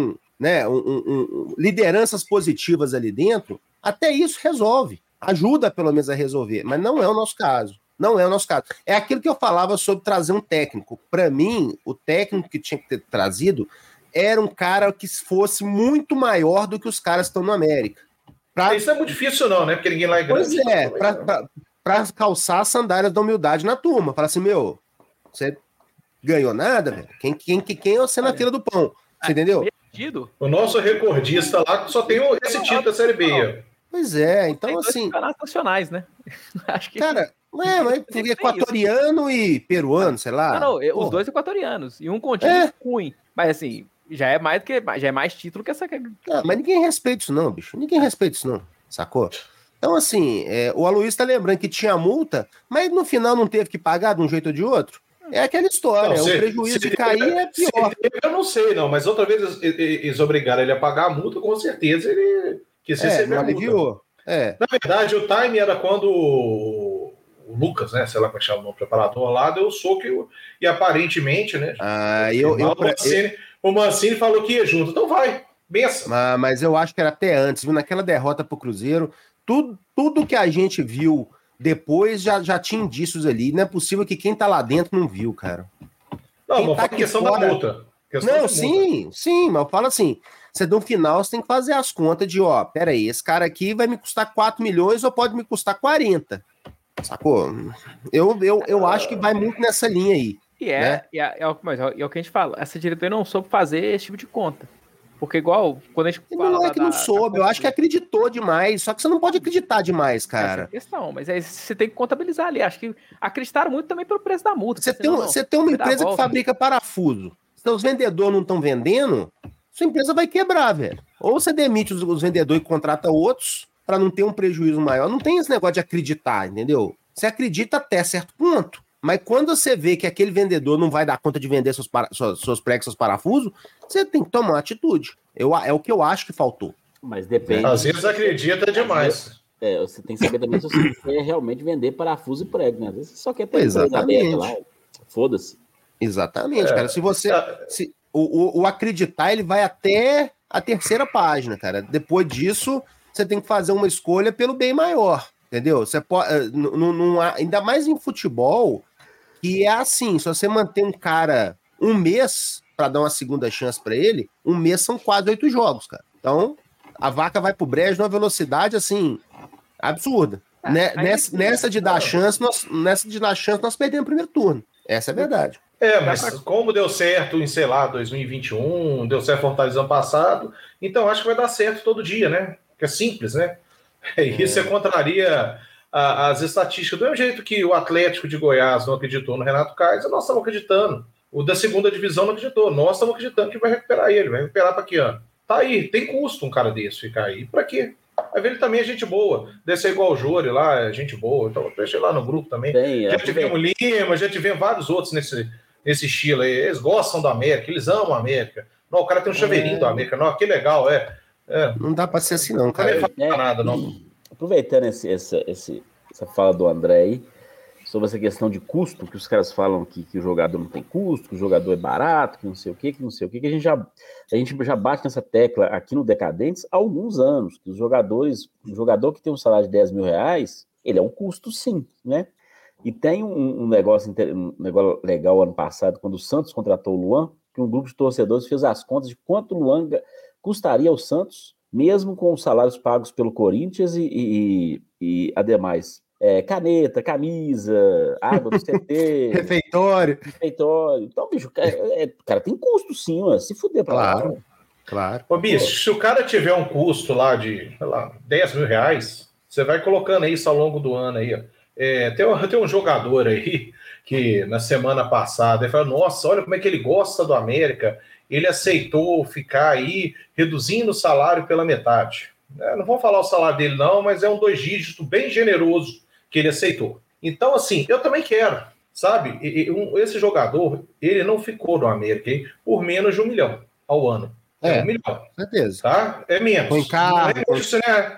lideranças positivas ali dentro, até isso resolve. Ajuda, pelo menos, a resolver. Mas não é o nosso caso. Não é o nosso caso. É aquilo que eu falava sobre trazer um técnico. Para mim, o técnico que tinha que ter trazido era um cara que fosse muito maior do que os caras que estão no América. Isso não é muito difícil não, né? Porque ninguém lá é grande. Pois é, para calçar as sandálias da humildade na turma. Falar assim, você ganhou nada, velho? Quem é você na fila do pão? Você entendeu? O nosso recordista lá só tem esse título da Série B. Pois é, então tem assim... campeonatos nacionais, né? Acho que... Cara, mas equatoriano e peruano, sei lá. Não, os dois equatorianos. E um contínuo ruim. Mas assim, já é mais título que essa... Mas ninguém respeita isso não, bicho. Ninguém respeita isso não, sacou? Então assim, o Aloysio tá lembrando que tinha multa, mas no final não teve que pagar de um jeito ou de outro. É aquela história, o prejuízo de cair é pior. Eu não sei, não, mas outra vez eles obrigaram ele a pagar a multa, com certeza ele quis receber a multa. Aliviou. Na verdade, o time era quando o Lucas, né, sei lá como chama o preparador lá, deu o soco e aparentemente, né? O Mancini falou que ia junto, então vai, benção. Mas eu acho que era até antes, viu? Naquela derrota pro Cruzeiro, tudo que a gente viu depois já tinha indícios ali. Não é possível que quem tá lá dentro não viu, cara. Não, mas tá questão da multa. Sim, mas eu falo assim, você no final você tem que fazer as contas de, peraí, esse cara aqui vai me custar 4 milhões ou pode me custar 40. Sacou? Eu acho que vai muito nessa linha aí. É o que a gente fala, essa diretoria não soube fazer esse tipo de conta. Porque igual, quando a gente fala... Não é que não soube, eu acho que acreditou demais, só que você não pode acreditar demais, cara. Essa é a questão, mas aí você tem que contabilizar ali, acho que acreditaram muito também pelo preço da multa. Você tem uma empresa que fabrica parafuso, se os vendedores não estão vendendo, sua empresa vai quebrar, velho. Ou você demite os vendedores e contrata outros para não ter um prejuízo maior. Não tem esse negócio de acreditar, entendeu? Você acredita até certo ponto. Mas quando você vê que aquele vendedor não vai dar conta de vender seus pregos, seus parafusos, você tem que tomar uma atitude. É o que eu acho que faltou. Mas depende. Às vezes acredita demais. Você tem que saber também se você quer realmente vender parafuso e prego, né? Às vezes você só quer ter Exatamente. Lá. Foda-se. Exatamente, cara. Se você... O acreditar, ele vai até a terceira página, cara. Depois disso, você tem que fazer uma escolha pelo bem maior, entendeu? Você pode... ainda mais em futebol... E é assim, se você manter um cara um mês para dar uma segunda chance para ele, um mês são quase 8 jogos, cara. Então, a vaca vai pro brejo numa velocidade, assim, absurda. Nessa de dar chance, nós perdemos o primeiro turno. Essa é a verdade. Mas como deu certo em, 2021, deu certo Fortaleza ano passado, então acho que vai dar certo todo dia, né? Porque é simples, né? Isso contraria... as estatísticas, do mesmo jeito que o Atlético de Goiás não acreditou no Renato Kaiser, nós estamos acreditando. O da segunda divisão não acreditou. Nós estamos acreditando que vai recuperar ele. Vai recuperar para que ano? Tá aí, tem custo um cara desse ficar aí. Para quê? Vai ver, ele também é gente boa. Deve ser igual o Jori lá, é gente boa. Então deixa ele lá no grupo também. Já tivemos o Lima, já tivemos vários outros nesse estilo aí. Eles gostam da América, eles amam a América. Não, o cara tem um chaveirinho da América. Não, que legal, Não dá para ser assim não, cara. Não fala nada, não. Aproveitando essa fala do André aí, sobre essa questão de custo, que os caras falam que o jogador não tem custo, que o jogador é barato, que não sei o que, que a gente já bate nessa tecla aqui no Decadentes há alguns anos, que o jogador que tem um salário de 10 mil reais, ele é um custo sim, né? E tem um negócio legal ano passado, quando o Santos contratou o Luan, que um grupo de torcedores fez as contas de quanto o Luan custaria ao Santos, mesmo com os salários pagos pelo Corinthians e ademais, caneta, camisa, água do CT, refeitório. Então, bicho, cara, tem custo sim, mano. Se fuder pra lá. Claro. Ô, bicho, se o cara tiver um custo lá de, sei lá, 10 mil reais, você vai colocando isso ao longo do ano aí, ó. Tem um jogador aí que na semana passada ele falou: nossa, olha como é que ele gosta do América, ele aceitou ficar aí reduzindo o salário pela metade. Não vou falar o salário dele não, mas é um 2 dígitos bem generoso que ele aceitou. Então, assim, eu também quero, sabe? Esse jogador, ele não ficou no América hein, por menos de 1 milhão ao ano. 1 milhão. Certeza. Tá? É menos. Com carro, não é isso, né?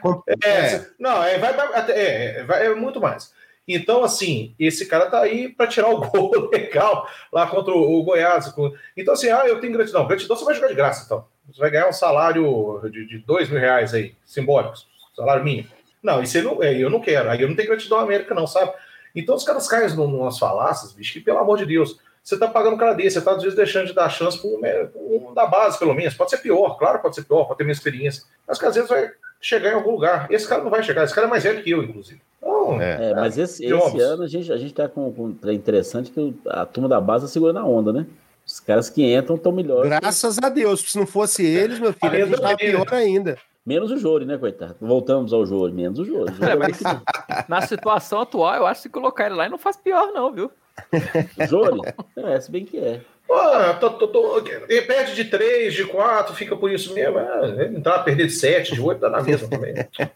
É muito mais. Então, assim, esse cara tá aí para tirar o gol legal lá contra o Goiás. Então, assim, eu tenho gratidão. Gratidão você vai jogar de graça, então. Você vai ganhar um salário de 2 mil reais aí, simbólicos, salário mínimo. Não, isso eu não quero. Aí eu não tenho gratidão à América, não, sabe? Então os caras caem numas falácias, bicho, que pelo amor de Deus, você tá pagando um cara desse, você tá às vezes deixando de dar chance para um da base, pelo menos. Pode ser pior, claro, pode ser pior, pode ter minha experiência. Mas que às vezes vai chegar em algum lugar. Esse cara não vai chegar, esse cara é mais velho que eu, inclusive. Então, mas esse ano a gente tá com interessante que a turma da base tá segurando a onda, né? Os caras que entram estão melhores. Graças a Deus, se não fosse eles, meu filho, a gente tava pior ainda. Menos o Jori, né, coitado? Voltamos ao Jori, menos o Jori. Mas na situação atual, eu acho que se colocar ele lá não faz pior, não, viu? O Jori? Se bem que é. Perde de 3, de 4, fica por isso mesmo. Entrar, perder de 7, de 8, dá na mesma também.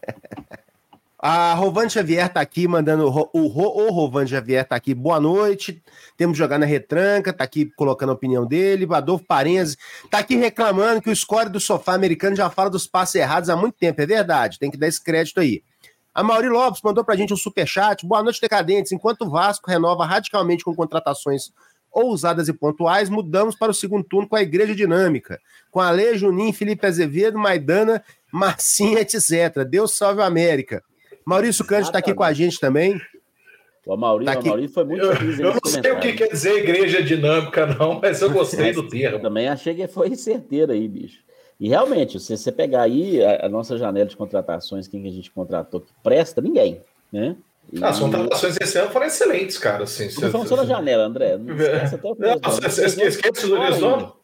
A Rovane Xavier tá aqui mandando. O Rovane Xavier tá aqui. Boa noite. Temos que jogar na retranca. Tá aqui colocando a opinião dele. Adolfo Parenzi tá aqui reclamando que o score do sofá americano já fala dos passos errados há muito tempo. É verdade. Tem que dar esse crédito aí. A Mauri Lopes mandou pra gente um superchat. Boa noite, decadentes. Enquanto o Vasco renova radicalmente com contratações ousadas e pontuais, mudamos para o segundo turno com a Igreja Dinâmica. Com Ale, Juninho, Felipe Azevedo, Maidana, Marcinha, etc. Deus salve a América. Maurício Cândido está aqui com a gente também. O Maurício foi muito feliz. Eu não sei o que quer dizer igreja dinâmica, não, mas eu gostei do termo. Também achei que foi certeiro aí, bicho. E realmente, se você pegar aí a nossa janela de contratações, quem que a gente contratou que presta, ninguém, né? As contratações desse ano foram excelentes, cara. Assim, não falando só da janela, André. Não esquece até o esquece do Horizonte?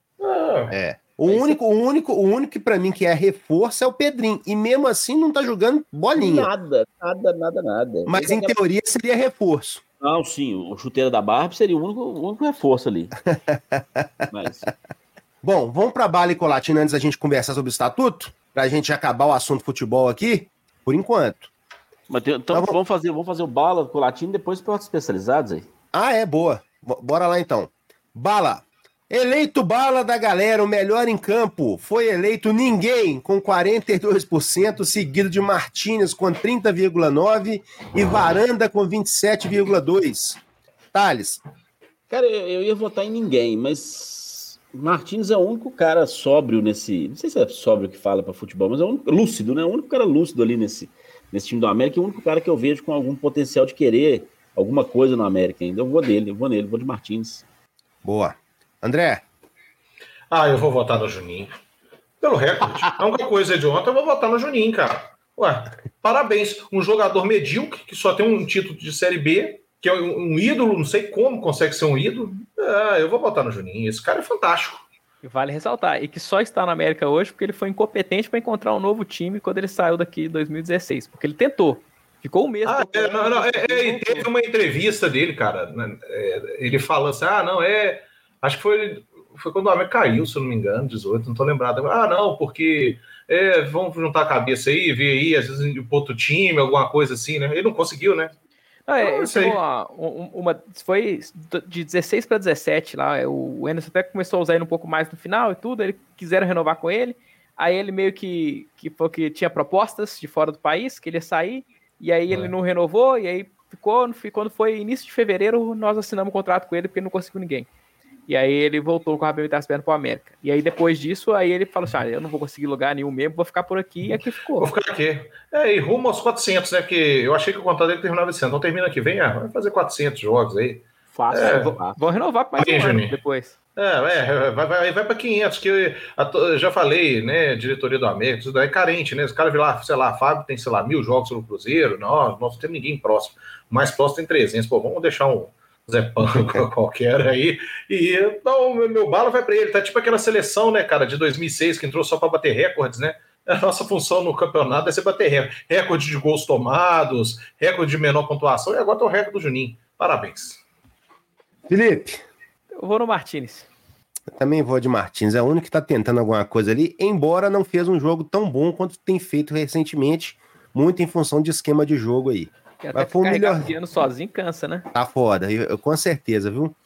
O único que pra mim que é reforço é o Pedrinho. E mesmo assim não tá jogando bolinha. Nada. Mas em teoria seria reforço. Não, sim, o chuteiro da Barbie seria o único reforço ali. Mas... Bom, vamos pra Bala e Colatina antes da gente conversar sobre o estatuto? Pra gente acabar o assunto futebol aqui? Por enquanto. Mas então vamos fazer o Bala, Colatina e depois para os especializados aí. Boa. Bora lá então. Bala. Eleito Bala da galera, o melhor em campo. Foi eleito ninguém, com 42%, seguido de Martínez com 30,9% e Varanda com 27,2%. Thales. Cara, eu ia votar em ninguém, mas Martínez é o único cara sóbrio nesse... Não sei se é sóbrio que fala para futebol, mas é o único lúcido, né? O único cara lúcido ali nesse time do América, e o único cara que eu vejo com algum potencial de querer alguma coisa no América ainda. Eu vou nele, vou de Martínez. Boa. André? Eu vou votar no Juninho. Pelo recorde. A única coisa de ontem, eu vou votar no Juninho, cara. Parabéns. Um jogador medíocre, que só tem um título de Série B, que é um ídolo, não sei como consegue ser um ídolo. Eu vou votar no Juninho. Esse cara é fantástico. E vale ressaltar, e que só está na América hoje porque ele foi incompetente para encontrar um novo time quando ele saiu daqui em 2016. Porque ele tentou. Ficou o mesmo. E teve uma entrevista dele, cara. Ele falou assim, acho que foi quando o América caiu, se eu não me engano, 18, não tô lembrado. Não, porque vamos juntar a cabeça aí, ver aí, às vezes, um outro time, alguma coisa assim, né? Ele não conseguiu, né? Foi de 16 para 17 lá, o Anderson até começou a usar ele um pouco mais no final e tudo, eles quiseram renovar com ele, aí ele meio que falou que tinha propostas de fora do país, que ele ia sair, e aí ele não renovou, e aí ficou, quando foi início de fevereiro, nós assinamos um contrato com ele, porque ele não conseguiu ninguém. E aí ele voltou com o rabinho entre as pernas pro América. E aí depois disso, aí ele falou assim, eu não vou conseguir lugar nenhum mesmo, vou ficar por aqui, e aqui ficou. Vou ficar aqui. E rumo aos 400, né? Porque eu achei que o contrato dele terminava esse ano. Então termina aqui, vai fazer 400 jogos aí. Fácil. Vão renovar por mais um ano depois. Vai para 500, que eu já falei, né, diretoria do América, isso daí é carente, né? Os caras vê lá, sei lá, Fábio tem, sei lá, 1.000 jogos no Cruzeiro, nós não temos ninguém próximo. O mais próximo tem 300, vamos deixar um Zé Panco qualquer aí, e então, meu bala vai para ele, tá tipo aquela seleção, né, cara, de 2006, que entrou só para bater recordes, né? A nossa função no campeonato é ser bater recorde de gols tomados, recorde de menor pontuação, e agora tá o recorde do Juninho. Parabéns. Felipe. Eu vou no Martínez. Eu também vou de Martínez, é o único que tá tentando alguma coisa ali, embora não fez um jogo tão bom quanto tem feito recentemente, muito em função de esquema de jogo aí. Que até ficar carregando sozinho cansa, né? Tá foda, com certeza, viu?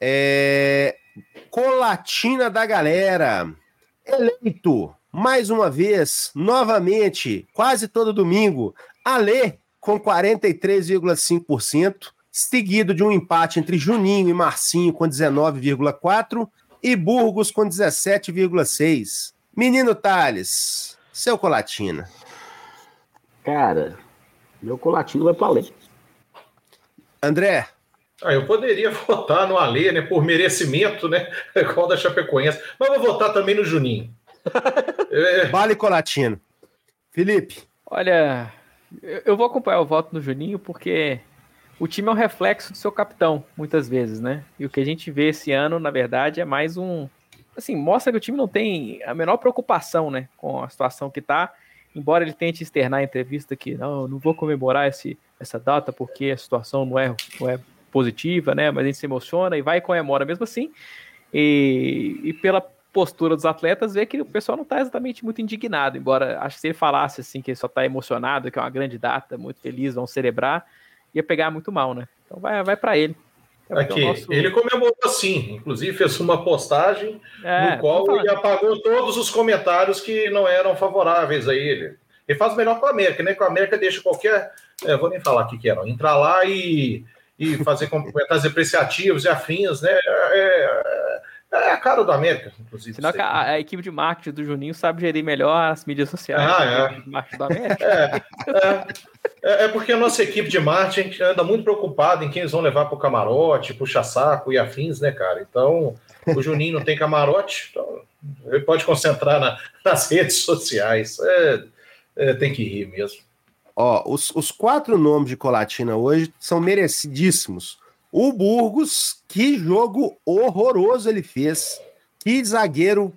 Colatina da galera. Eleito, mais uma vez, novamente, quase todo domingo, Alê com 43,5%, seguido de um empate entre Juninho e Marcinho com 19,4% e Burgos com 17,6%. Menino Thales, seu Colatina. Cara, meu Colatino vai para Alê. André. Eu poderia votar no Alê, né, por merecimento, né, qual da Chapecoense, mas vou votar também no Juninho. Vale Colatino. Felipe. Olha, eu vou acompanhar o voto no Juninho porque o time é um reflexo do seu capitão, muitas vezes, né? E o que a gente vê esse ano, na verdade, é mais um... Assim, mostra que o time não tem a menor preocupação, né, com a situação que tá, embora ele tente externar em entrevista que não vou comemorar essa data porque a situação não é positiva, né? Mas a gente se emociona e vai e comemora mesmo assim. E pela postura dos atletas, vê que o pessoal não está exatamente muito indignado, embora acho que se ele falasse assim que ele só está emocionado, que é uma grande data, muito feliz, vão celebrar, ia pegar muito mal, né? Então vai para ele. Aqui, ele comemorou sim, inclusive fez uma postagem no qual ele apagou todos os comentários que não eram favoráveis a ele. Ele faz melhor com a América, né? Com a América deixa qualquer... vou nem falar o que era. Entrar lá e fazer comentários depreciativos e afins, né? É a cara do América, inclusive. Senão a equipe de marketing do Juninho sabe gerir melhor as mídias sociais. A equipe de marketing do América. Porque a nossa equipe de marketing anda muito preocupada em quem eles vão levar para o camarote, puxa-saco e afins, né, cara? Então, o Juninho não tem camarote, então ele pode concentrar nas redes sociais. Tem que rir mesmo. Os 4 nomes de Colatina hoje são merecidíssimos. O Burgos, que jogo horroroso ele fez. Que zagueiro...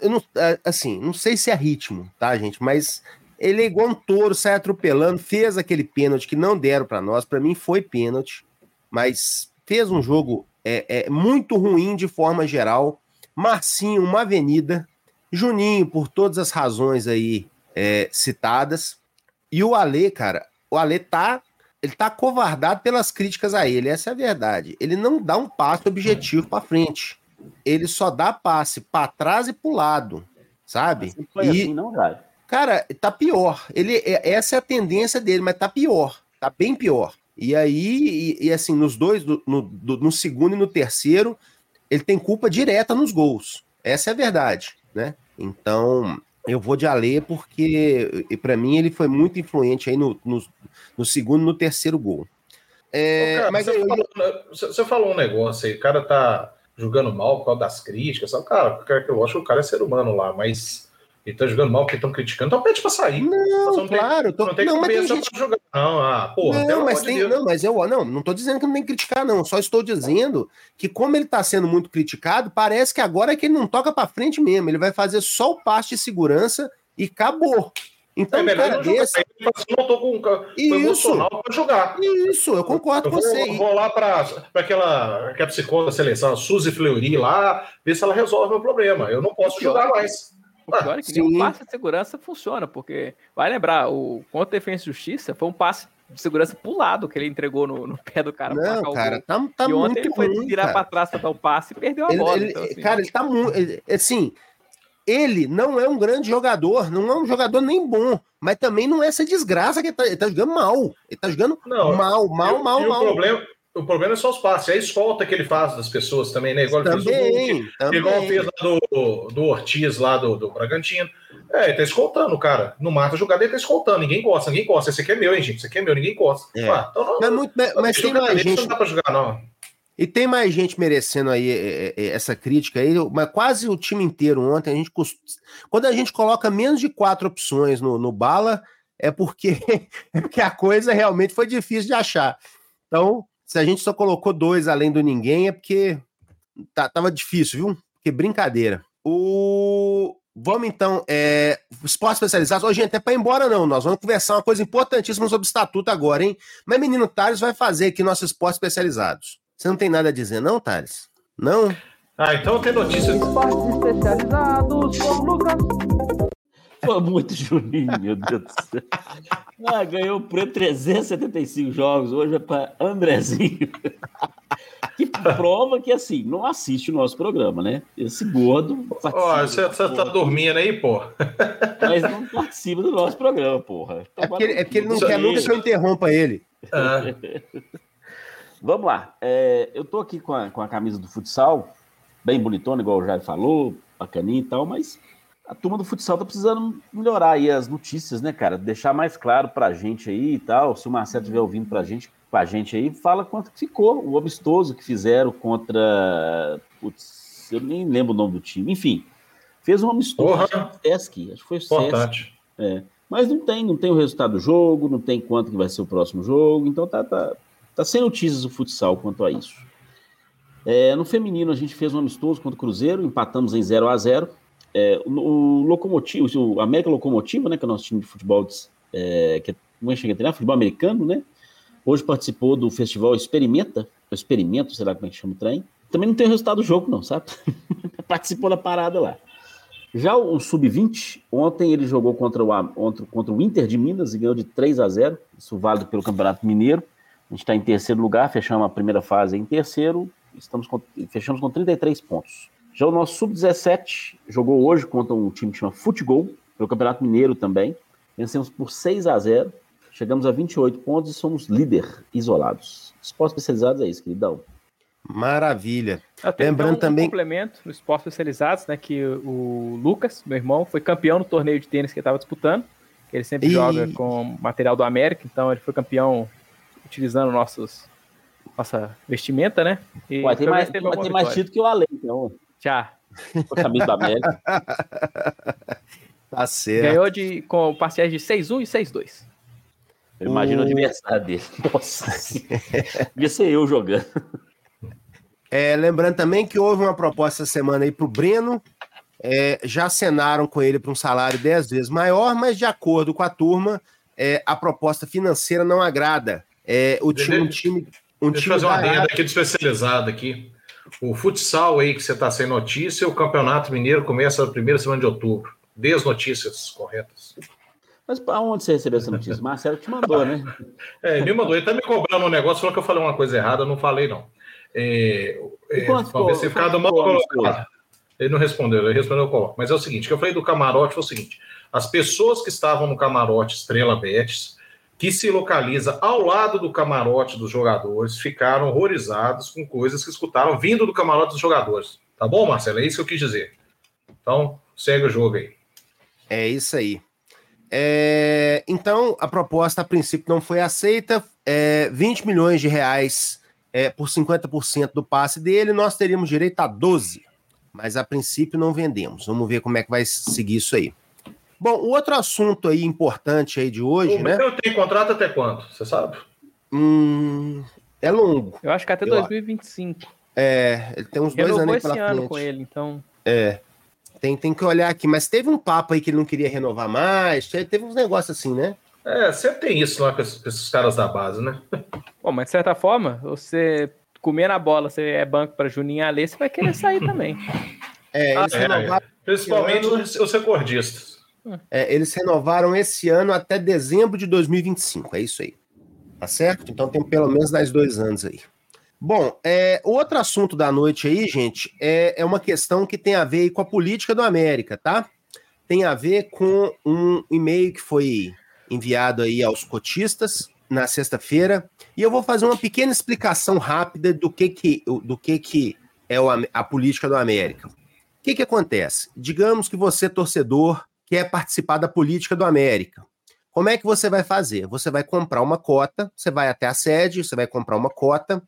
não sei se é ritmo, tá, gente? Mas ele é igual um touro, sai atropelando, fez aquele pênalti que não deram para nós. Para mim foi pênalti, mas fez um jogo muito ruim de forma geral. Marcinho, uma avenida. Juninho, por todas as razões aí citadas. E o Alê, cara, ele tá acovardado pelas críticas a ele, essa é a verdade. Ele não dá um passe objetivo para frente. Ele só dá passe para trás e pro lado, sabe? Foi assim, não, cara? Cara, tá pior. Essa é a tendência dele, mas tá pior. Tá bem pior. E aí, assim, nos dois, no segundo e no terceiro, ele tem culpa direta nos gols. Essa é a verdade, né? Então... Eu vou de Alê porque, para mim, ele foi muito influente aí no segundo e no terceiro gol. Cara, mas você falou um negócio aí, o cara tá jogando mal por causa das críticas, sabe? Cara, lógico que o cara é ser humano lá, mas ele tá jogando mal porque estão criticando, então pede pra sair. Não, claro. Não tem cabeça pra jogar. Não tô dizendo que não tem que criticar, não. Só estou dizendo que como ele tá sendo muito criticado, parece que agora é que ele não toca pra frente mesmo. Ele vai fazer só o passe de segurança e acabou. Então, melhor não jogar. Eu tô com emocional pra jogar. Isso, eu concordo com você. Vou lá pra aquela psicóloga da seleção, a Suzy Fleury lá, ver se ela resolve o meu problema. Eu não posso jogar mais. O pior é que o passe de segurança funciona, porque vai lembrar, o contra a Defesa e Justiça foi um passe de segurança pro lado que ele entregou no pé do cara. Não, cara, tá e ontem muito ele foi ruim, virar pra trás pra dar o passe e perdeu a bola. Cara, ele tá muito... Assim, ele não é um grande jogador, não é um jogador nem bom, mas também não é essa desgraça que ele tá jogando mal. Ele tá jogando mal. O problema... O problema é só os passes. É a escolta que ele faz das pessoas também, né? Igual também, ele fez lá do Ortiz, lá do Bragantino. Ele tá escoltando, cara. Não mata a jogada, ele tá escoltando. Ninguém gosta. Esse aqui é meu, hein, gente? Esse aqui é meu, ninguém gosta. Então, mas tem mais gente. Não dá pra jogar, não. E tem mais gente merecendo aí essa crítica aí, mas quase o time inteiro ontem, quando a gente coloca menos de 4 opções no bala, é porque a coisa realmente foi difícil de achar. Então, se a gente só colocou 2 além do ninguém, é porque tava difícil, viu? Porque brincadeira. Vamos então, esportes especializados. Ô, gente, é para ir embora não, nós vamos conversar uma coisa importantíssima sobre o estatuto agora, hein? Mas menino Thales vai fazer aqui nossos esportes especializados. Você não tem nada a dizer não, Thales? Não? Então tem notícia. Esportes especializados com o Lucas. Foi muito Juninho, meu Deus do céu. Ganhou o prêmio 375 jogos, hoje é para Andrezinho. Que prova que, assim, não assiste o nosso programa, né? Esse gordo... Você tá dormindo aí, pô? Mas não participa do nosso programa, porra. É porque ele não quer nunca que eu interrompa ele. Vamos lá. Eu tô aqui com a camisa do futsal, bem bonitona, igual o Jair falou, bacaninha e tal, mas a turma do futsal tá precisando melhorar aí as notícias, né, cara? Deixar mais claro pra gente aí e tal. Se o Marcelo estiver ouvindo com a gente aí, fala quanto que ficou o amistoso que fizeram contra... Putz, eu nem lembro o nome do time. Enfim, fez um amistoso, Sesc, acho que foi o Sesc. Mas não tem o resultado do jogo, não tem quanto que vai ser o próximo jogo, então tá sem notícias o futsal quanto a isso. No feminino, a gente fez um amistoso contra o Cruzeiro, empatamos em 0-0. O Locomotivo, o América Locomotiva, né, que é o nosso time de futebol, como é que chega a futebol americano, né? Hoje participou do festival Experimento, sei lá como é que chama o trem. Também não tem o resultado do jogo, não, sabe? Participou da parada lá. Já o Sub-20, ontem ele jogou contra o Inter de Minas e ganhou de 3-0, isso válido pelo Campeonato Mineiro. A gente está em terceiro lugar, fechamos a primeira fase em terceiro, fechamos com 33 pontos. Já o nosso Sub-17 jogou hoje contra um time que chama Futebol, pelo Campeonato Mineiro também. Vencemos por 6-0, chegamos a 28 pontos e somos líder isolados. Esportes especializados é isso, queridão. Maravilha. Lembrando também... complemento no Esportes Especializados, né, que o Lucas, meu irmão, foi campeão no torneio de tênis que ele estava disputando. Ele sempre joga com material do América, então ele foi campeão utilizando nossa vestimenta, né? E tem mais título que o Ale, então. Já. Com a camisa da América. Tá certo. Ganhou com parciais de 6-1 e 6-2. Eu imagino o adversário dele. Nossa. Devia ser eu jogando. Lembrando também que houve uma proposta essa semana aí pro Breno. Já acenaram com ele para um salário 10 vezes maior, mas de acordo com a turma, a proposta financeira não agrada. Deixa eu fazer uma adenda aqui do especializado aqui. O futsal aí que você está sem notícia, o Campeonato Mineiro começa na primeira semana de outubro. Dê as notícias corretas. Mas para onde você recebeu essa notícia? Marcelo te mandou, né? Ele me mandou. Ele tá me cobrando um negócio, falou que eu falei uma coisa errada, eu não falei, não. Talvez tenha ficado mal colocado. Ele não respondeu, ele respondeu qual. Mas é o seguinte, que eu falei do camarote, foi o seguinte, as pessoas que estavam no camarote Estrela Betis, que se localiza ao lado do camarote dos jogadores, ficaram horrorizados com coisas que escutaram vindo do camarote dos jogadores. Tá bom, Marcelo? É isso que eu quis dizer. Então, segue o jogo aí. É isso aí. Então, a proposta, a princípio, não foi aceita. 20 milhões de reais por 50% do passe dele, nós teríamos direito a 12. Mas, a princípio, não vendemos. Vamos ver como é que vai seguir isso aí. Bom, o outro assunto aí importante aí de hoje, né? Eu tenho contrato até quando? Você sabe? É longo. Eu acho que até 2025. Ele tem uns 2 anos aí pela frente. Ano com ele, então... Tem que olhar aqui, mas teve um papo aí que ele não queria renovar mais, teve uns negócios assim, né? Sempre tem isso lá com esses caras da base, né? Bom, mas de certa forma, você comer na bola, você é banco para Juninho e Alê, você vai querer sair também. Eles renovaram principalmente os recordistas. Eles renovaram esse ano até dezembro de 2025, é isso aí. Tá certo? Então tem pelo menos mais 2 anos aí. Bom, outro assunto da noite aí, gente, é uma questão que tem a ver com a política do América, tá? Tem a ver com um e-mail que foi enviado aí aos cotistas, na sexta-feira, e eu vou fazer uma pequena explicação rápida do que é a política do América. O que acontece? Digamos que você, torcedor, quer participar da política do América. Como é que você vai fazer? Você vai comprar uma cota, você vai até a sede, você vai comprar uma cota,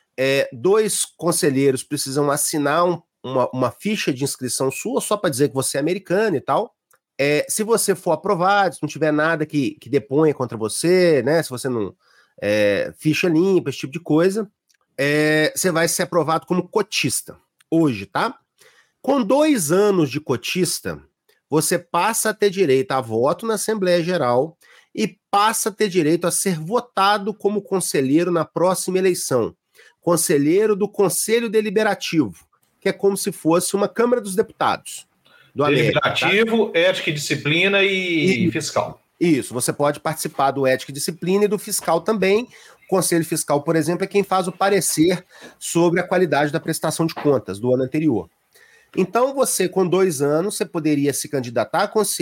2 conselheiros precisam assinar uma ficha de inscrição sua, só para dizer que você é americano e tal. Se você for aprovado, se não tiver nada que deponha contra você, né? Se você não... ficha limpa, esse tipo de coisa, você vai ser aprovado como cotista. Hoje, tá? Com 2 anos de cotista, você passa a ter direito a voto na Assembleia Geral e passa a ter direito a ser votado como conselheiro na próxima eleição. Conselheiro do Conselho Deliberativo, que é como se fosse uma Câmara dos Deputados do América. Deliberativo, tá? Ética e disciplina e fiscal. Isso, você pode participar do ética e disciplina e do fiscal também. O Conselho Fiscal, por exemplo, é quem faz o parecer sobre a qualidade da prestação de contas do ano anterior. Então, você, com 2 anos, você poderia se candidatar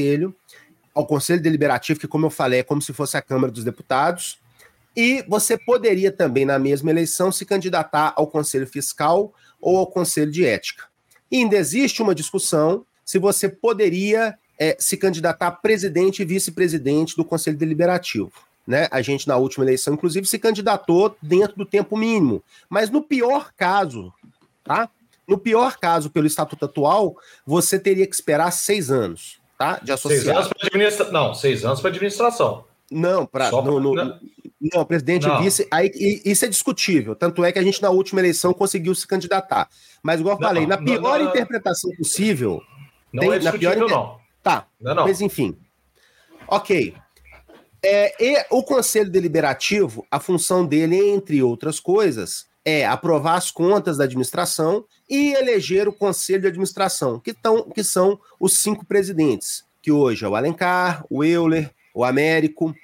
ao Conselho Deliberativo, que, como eu falei, é como se fosse a Câmara dos Deputados, e você poderia também, na mesma eleição, se candidatar ao Conselho Fiscal ou ao Conselho de Ética. E ainda existe uma discussão se você poderia se candidatar a presidente e vice-presidente do Conselho Deliberativo. Né? A gente, na última eleição, inclusive, se candidatou dentro do tempo mínimo. Mas no pior caso, tá? No pior caso, pelo estatuto atual, você teria que esperar 6 anos, tá? De associado. 6 anos para administração. Não, 6 anos para administração. Não, não, presidente e vice, aí, isso é discutível. Tanto é que a gente, na última eleição, conseguiu se candidatar. Mas, igual eu falei, na pior interpretação possível... Não é discutível, não. Tá, não. Mas enfim. Ok. E o Conselho Deliberativo, a função dele, entre outras coisas, é aprovar as contas da administração e eleger o Conselho de Administração, que são os 5 presidentes, que hoje é o Alencar, o Euler, o Américo,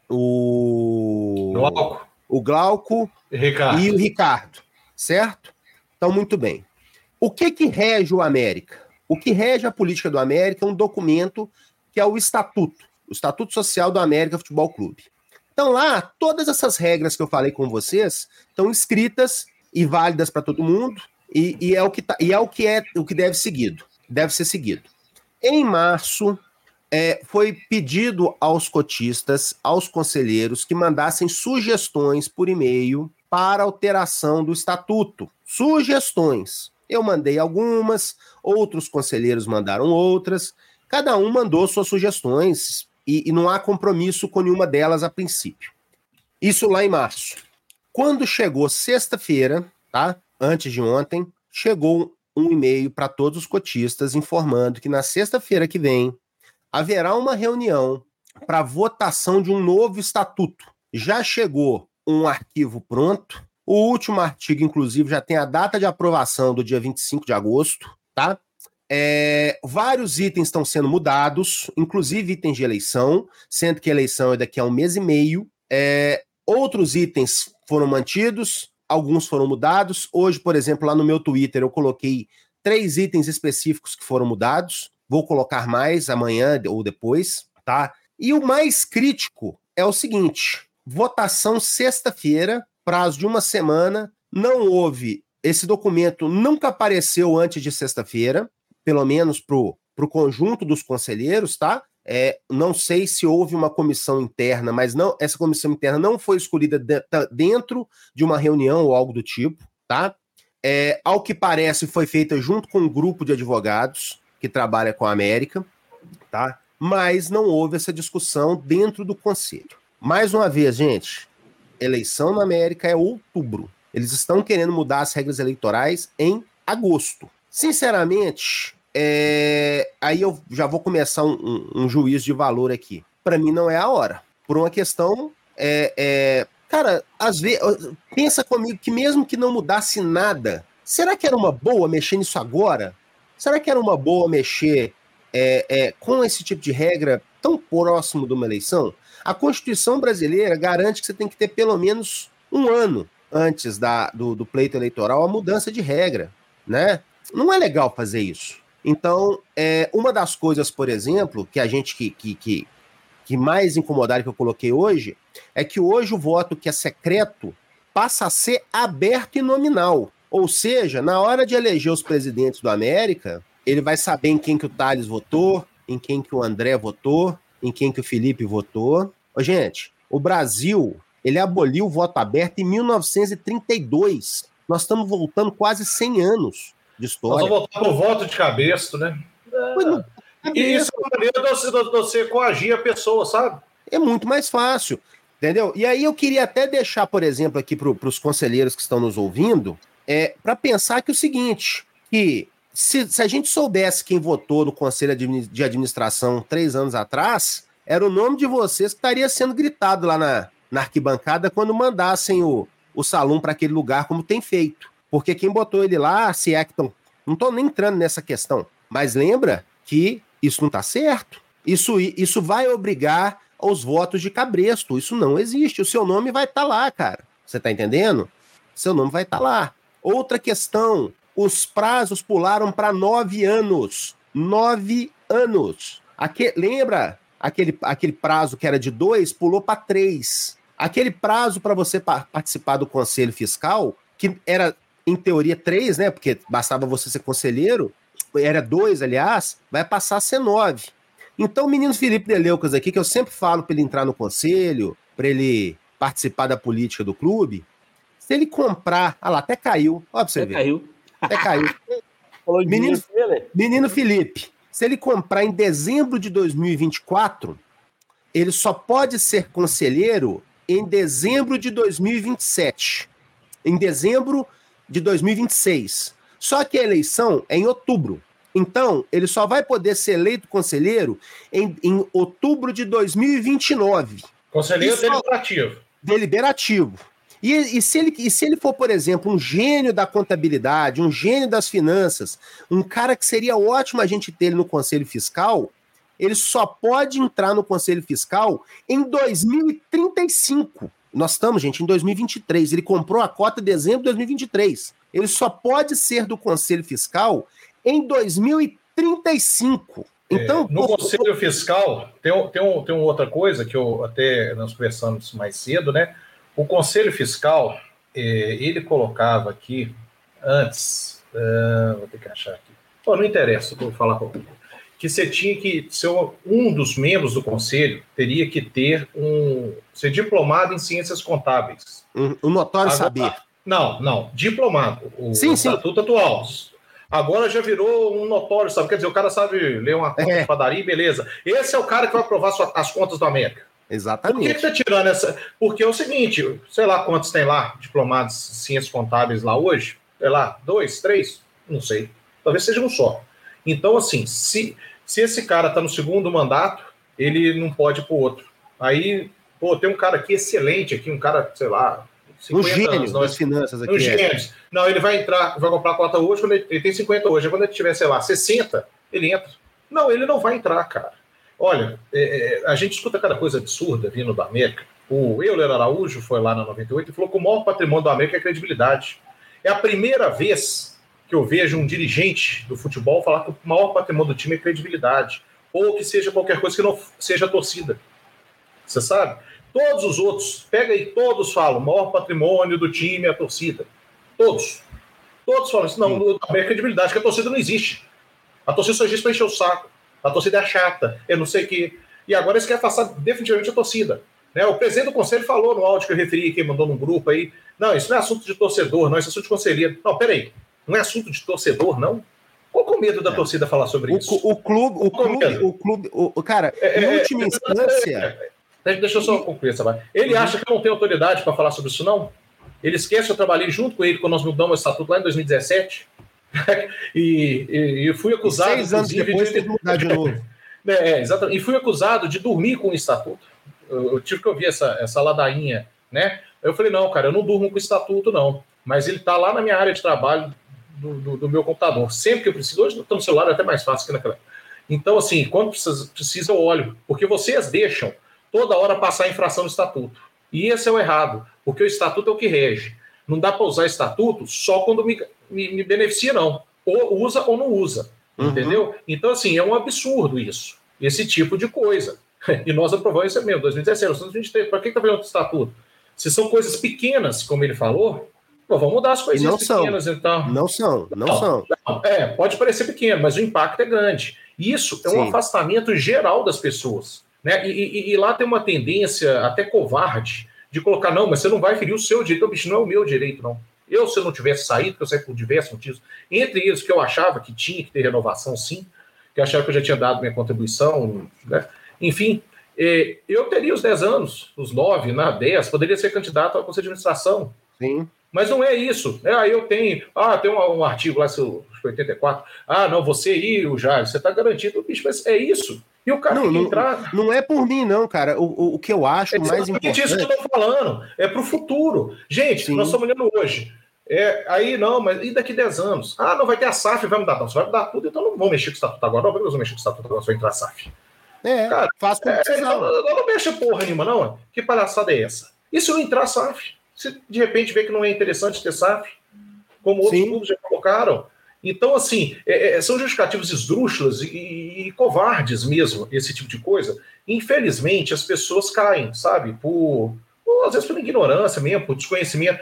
o Glauco e o Ricardo, certo? Então, muito bem. O que rege o América? O que rege a política do América é um documento que é o Estatuto Social do América Futebol Clube. Então lá, todas essas regras que eu falei com vocês estão escritas e válidas para todo mundo e é o que deve ser seguido. Em março, foi pedido aos cotistas, aos conselheiros, que mandassem sugestões por e-mail para alteração do estatuto. Sugestões. Eu mandei algumas, outros conselheiros mandaram outras, cada um mandou suas sugestões e não há compromisso com nenhuma delas a princípio. Isso lá em março. Quando chegou sexta-feira, tá? Antes de ontem, chegou um e-mail para todos os cotistas informando que na sexta-feira que vem haverá uma reunião para votação de um novo estatuto. Já chegou um arquivo pronto. O último artigo, inclusive, já tem a data de aprovação do dia 25 de agosto, tá? Vários itens estão sendo mudados, inclusive itens de eleição, sendo que a eleição é daqui a 1 mês e meio. Outros itens foram mantidos, alguns foram mudados. Hoje, por exemplo, lá no meu Twitter, eu coloquei 3 itens específicos que foram mudados. Vou colocar mais amanhã ou depois, tá? E o mais crítico é o seguinte: votação sexta-feira, prazo de 1 semana, não houve, esse documento nunca apareceu antes de sexta-feira, pelo menos para o conjunto dos conselheiros, tá? Não sei se houve uma comissão interna, mas não, essa comissão interna não foi escolhida dentro de uma reunião ou algo do tipo, tá? Ao que parece, foi feita junto com um grupo de advogados que trabalha com a América, tá? Mas não houve essa discussão dentro do conselho. Mais uma vez, gente, eleição na América é outubro. Eles estão querendo mudar as regras eleitorais em agosto. Sinceramente, aí eu já vou começar um juízo de valor aqui. Para mim não é a hora. Por uma questão... cara, às vezes, pensa comigo que mesmo que não mudasse nada, será que era uma boa mexer nisso agora? Será que era uma boa mexer com esse tipo de regra tão próximo de uma eleição? A Constituição brasileira garante que você tem que ter pelo menos 1 ano antes do pleito eleitoral a mudança de regra, né? Não é legal fazer isso. Então, uma das coisas, por exemplo, que a gente que que mais incomodaram que eu coloquei hoje, é que hoje o voto que é secreto passa a ser aberto e nominal. Ou seja, na hora de eleger os presidentes do América, ele vai saber em quem que o Thales votou, em quem que o André votou, em quem que o Felipe votou. Ô, gente, o Brasil, ele aboliu o voto aberto em 1932. Nós estamos voltando quase 100 anos de história. Nós vamos voltar pro voto de cabresto, né? E isso é uma maneira de você coagir a pessoa, sabe? É muito mais fácil, entendeu? E aí eu queria até deixar, por exemplo, aqui para os conselheiros que estão nos ouvindo, para pensar que é o seguinte, que se a gente soubesse quem votou no Conselho de Administração 3 anos atrás, era o nome de vocês que estaria sendo gritado lá na arquibancada quando mandassem o Salum para aquele lugar, como tem feito. Porque quem botou ele lá, se é que estão... Não estou nem entrando nessa questão, mas lembra que isso não está certo. Isso vai obrigar aos votos de cabresto. Isso não existe. O seu nome vai estar lá, cara. Você está entendendo? Seu nome vai estar lá. Outra questão, os prazos pularam para 9 anos. 9 anos. Lembra aquele prazo que era de 2, pulou para 3. Aquele prazo para você participar do Conselho Fiscal, que era, em teoria, 3, né? Porque bastava você ser conselheiro, era 2, aliás, vai passar a ser 9. Então, o menino Felipe Deleucas aqui, que eu sempre falo para ele entrar no conselho, para ele participar da política do clube, se ele comprar... Ah lá, até caiu. Ó, pra você ver. Até caiu. Menino Felipe, se ele comprar em dezembro de 2024, ele só pode ser conselheiro em dezembro de 2027. Em dezembro de 2026. Só que a eleição é em outubro. Então, ele só vai poder ser eleito conselheiro em outubro de 2029. Conselheiro deliberativo. Deliberativo. E se ele for, por exemplo, um gênio da contabilidade, um gênio das finanças, um cara que seria ótimo a gente ter ele no Conselho Fiscal, ele só pode entrar no Conselho Fiscal em 2035. Nós estamos, gente, em 2023. Ele comprou a cota em dezembro de 2023. Ele só pode ser do Conselho Fiscal em 2035. Então, no Conselho Fiscal, tem uma outra coisa que nós conversamos mais cedo, né? O Conselho Fiscal, ele colocava aqui, antes, vou ter que achar aqui, não interessa, vou falar com que você tinha que ser um dos membros do Conselho, teria que ser diplomado em ciências contábeis. Um notório saber. Não, diplomado. O estatuto atual. Agora já virou um notório, sabe? Quer dizer, o cara sabe ler uma conta de padaria, beleza. Esse é o cara que vai aprovar as contas do América. Exatamente. Por que tá tirando essa? Porque é o seguinte, sei lá quantos tem lá, diplomados em ciências contábeis lá hoje, sei lá, 2, 3, não sei. Talvez seja um só. Então, assim, se esse cara tá no segundo mandato, ele não pode ir pro outro. Aí, tem um cara aqui excelente aqui, um cara, sei lá, 50 gênio das finanças aqui. Gênios. Não, ele vai comprar a cota hoje, quando ele tem 50 hoje. Quando ele tiver, sei lá, 60, ele entra. Não, ele não vai entrar, cara. Olha, a gente escuta cada coisa absurda vindo da América. O Euler Araújo foi lá na 98 e falou que o maior patrimônio da América é a credibilidade. É a primeira vez que eu vejo um dirigente do futebol falar que o maior patrimônio do time é credibilidade. Ou que seja qualquer coisa que não seja a torcida. Você sabe? Todos os outros, pega aí, todos falam, o maior patrimônio do time é a torcida. Todos. Todos falam isso. Não, a credibilidade, que a torcida não existe. A torcida só existe para encher o saco. A torcida é chata, eu não sei o quê. E agora eles querem afastar definitivamente a torcida. Né? O presidente do conselho falou no áudio que eu referi, quem mandou num grupo aí, não, isso não é assunto de torcedor, não, isso é assunto de conselheiro. Não, peraí, não é assunto de torcedor, não? Qual que é o medo da torcida falar sobre isso? O clube, cara, em última instância... Deixa eu só concluir essa parte. Ele acha que eu não tenho autoridade para falar sobre isso, não? Ele esquece que eu trabalhei junto com ele quando nós mudamos o estatuto lá em 2017 e fui acusado... 6 anos depois tem que mudar de novo. Exatamente. E fui acusado de dormir com o estatuto. Eu tive que ouvir essa ladainha, né? Eu falei, não, cara, eu não durmo com o estatuto, não. Mas ele está lá na minha área de trabalho do meu computador. Sempre que eu preciso, hoje estou no celular, é até mais fácil que naquela. Então, assim, quando precisa eu olho. Porque vocês deixam toda hora passar a infração do estatuto. E esse é o errado, porque o estatuto é o que rege. Não dá para usar estatuto só quando me beneficia, não. Ou usa ou não usa, entendeu? Então, assim, é um absurdo isso, esse tipo de coisa. E nós aprovamos isso mesmo, 2017, 2023. Para que está vendo outro estatuto? Se são coisas pequenas, como ele falou, vamos mudar as coisinhas pequenas. Então. Não são. Pode parecer pequeno, mas o impacto é grande. Isso é um afastamento geral das pessoas. Né? E lá tem uma tendência até covarde de colocar, não, mas você não vai ferir o seu direito. O bicho não é o meu direito, não. Se eu não tivesse saído, porque eu saí por diversos motivos, entre eles que eu achava que tinha que ter renovação, sim, que eu achava que eu já tinha dado minha contribuição, né? Enfim, eu teria os 10 anos, os 9, 10, poderia ser candidato ao Conselho de Administração. Sim. Mas não é isso. Eu tenho. Tem um artigo lá, 84. Não, você e o Jair, você está garantido. Bicho, mas é isso. E o cara tem que entrar. Não é por mim, não, cara. O que eu acho mais importante. Isso que eu estou falando. É para o futuro. Gente, nós estamos olhando hoje. Mas e daqui 10 anos? Não vai ter a SAF, vai mudar. Não, você vai mudar tudo, então não vou mexer com o estatuto agora. Não, vamos mexer com o estatuto agora, só vai entrar a SAF. Cara, faz como precisar. Não mexa porra nenhuma, não. Que palhaçada é essa? E se não entrar a SAF? Se de repente vê que não é interessante ter SAF, como outros clubes já colocaram. Então, assim, são justificativos esdrúxulas e covardes mesmo, esse tipo de coisa. Infelizmente, as pessoas caem, sabe? Às vezes por ignorância mesmo, por desconhecimento.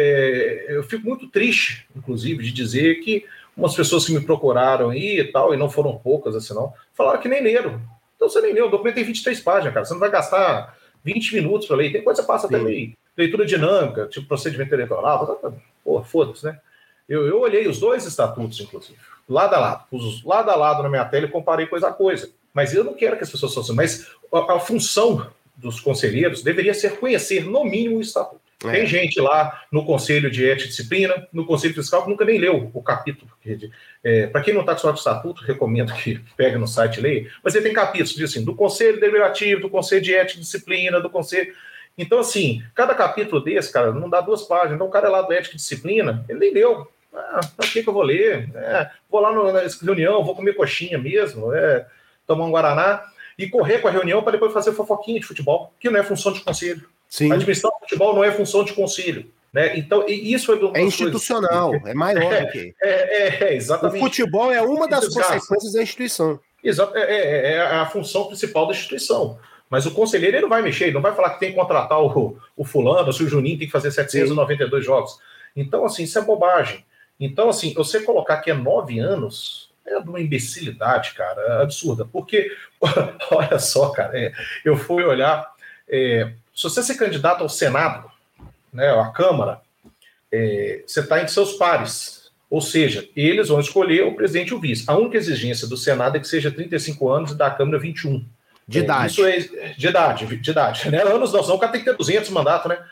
Eu fico muito triste, inclusive, de dizer que umas pessoas que me procuraram aí e tal, e não foram poucas, assim, não, falaram que nem leram. Então você nem leu, o documento tem 23 páginas, cara. Você não vai gastar 20 minutos para ler. Tem coisa que passa até meio leitura dinâmica, tipo procedimento eleitoral. Foda-se, né? Eu olhei os dois estatutos, inclusive, lado a lado. Pus lado a lado na minha tela e comparei coisa a coisa. Mas eu não quero que as pessoas façam. Mas a função dos conselheiros deveria ser conhecer, no mínimo, o estatuto. Tem gente lá no Conselho de Ética e Disciplina, no Conselho Fiscal, que nunca nem leu o capítulo. Para quem não está acostumado com o estatuto, recomendo que pegue no site e leia. Mas ele tem capítulos, diz assim, do Conselho Deliberativo, do Conselho de Ética e Disciplina, do Conselho... Então, assim, cada capítulo desse, cara, não dá 2 páginas. Então, o cara é lá do Ética e Disciplina, ele nem leu. Para que eu vou ler? Vou lá na reunião, vou comer coxinha mesmo, tomar um guaraná e correr com a reunião para depois fazer fofoquinha de futebol, que não é função de conselho. Sim. Administrar o futebol não é função de conselho. Né? Então, isso é institucional, é maior do que. Exatamente. O futebol é uma das consequências da instituição. Exato, é a função principal da instituição. Mas o conselheiro ele não vai mexer, ele não vai falar que tem que contratar o fulano, se o Juninho tem que fazer 792 jogos. Então, assim, isso é bobagem. Então, assim, você colocar que é 9 anos é de uma imbecilidade, cara, absurda. Porque, olha só, cara, eu fui olhar, se você ser candidato ao Senado, né, à Câmara, você está entre seus pares. Ou seja, eles vão escolher o presidente e o vice. A única exigência do Senado é que seja 35 anos e da Câmara 21. De idade. Isso é de idade. Né? Anos não, senão o cara tem que ter 200 mandatos, né?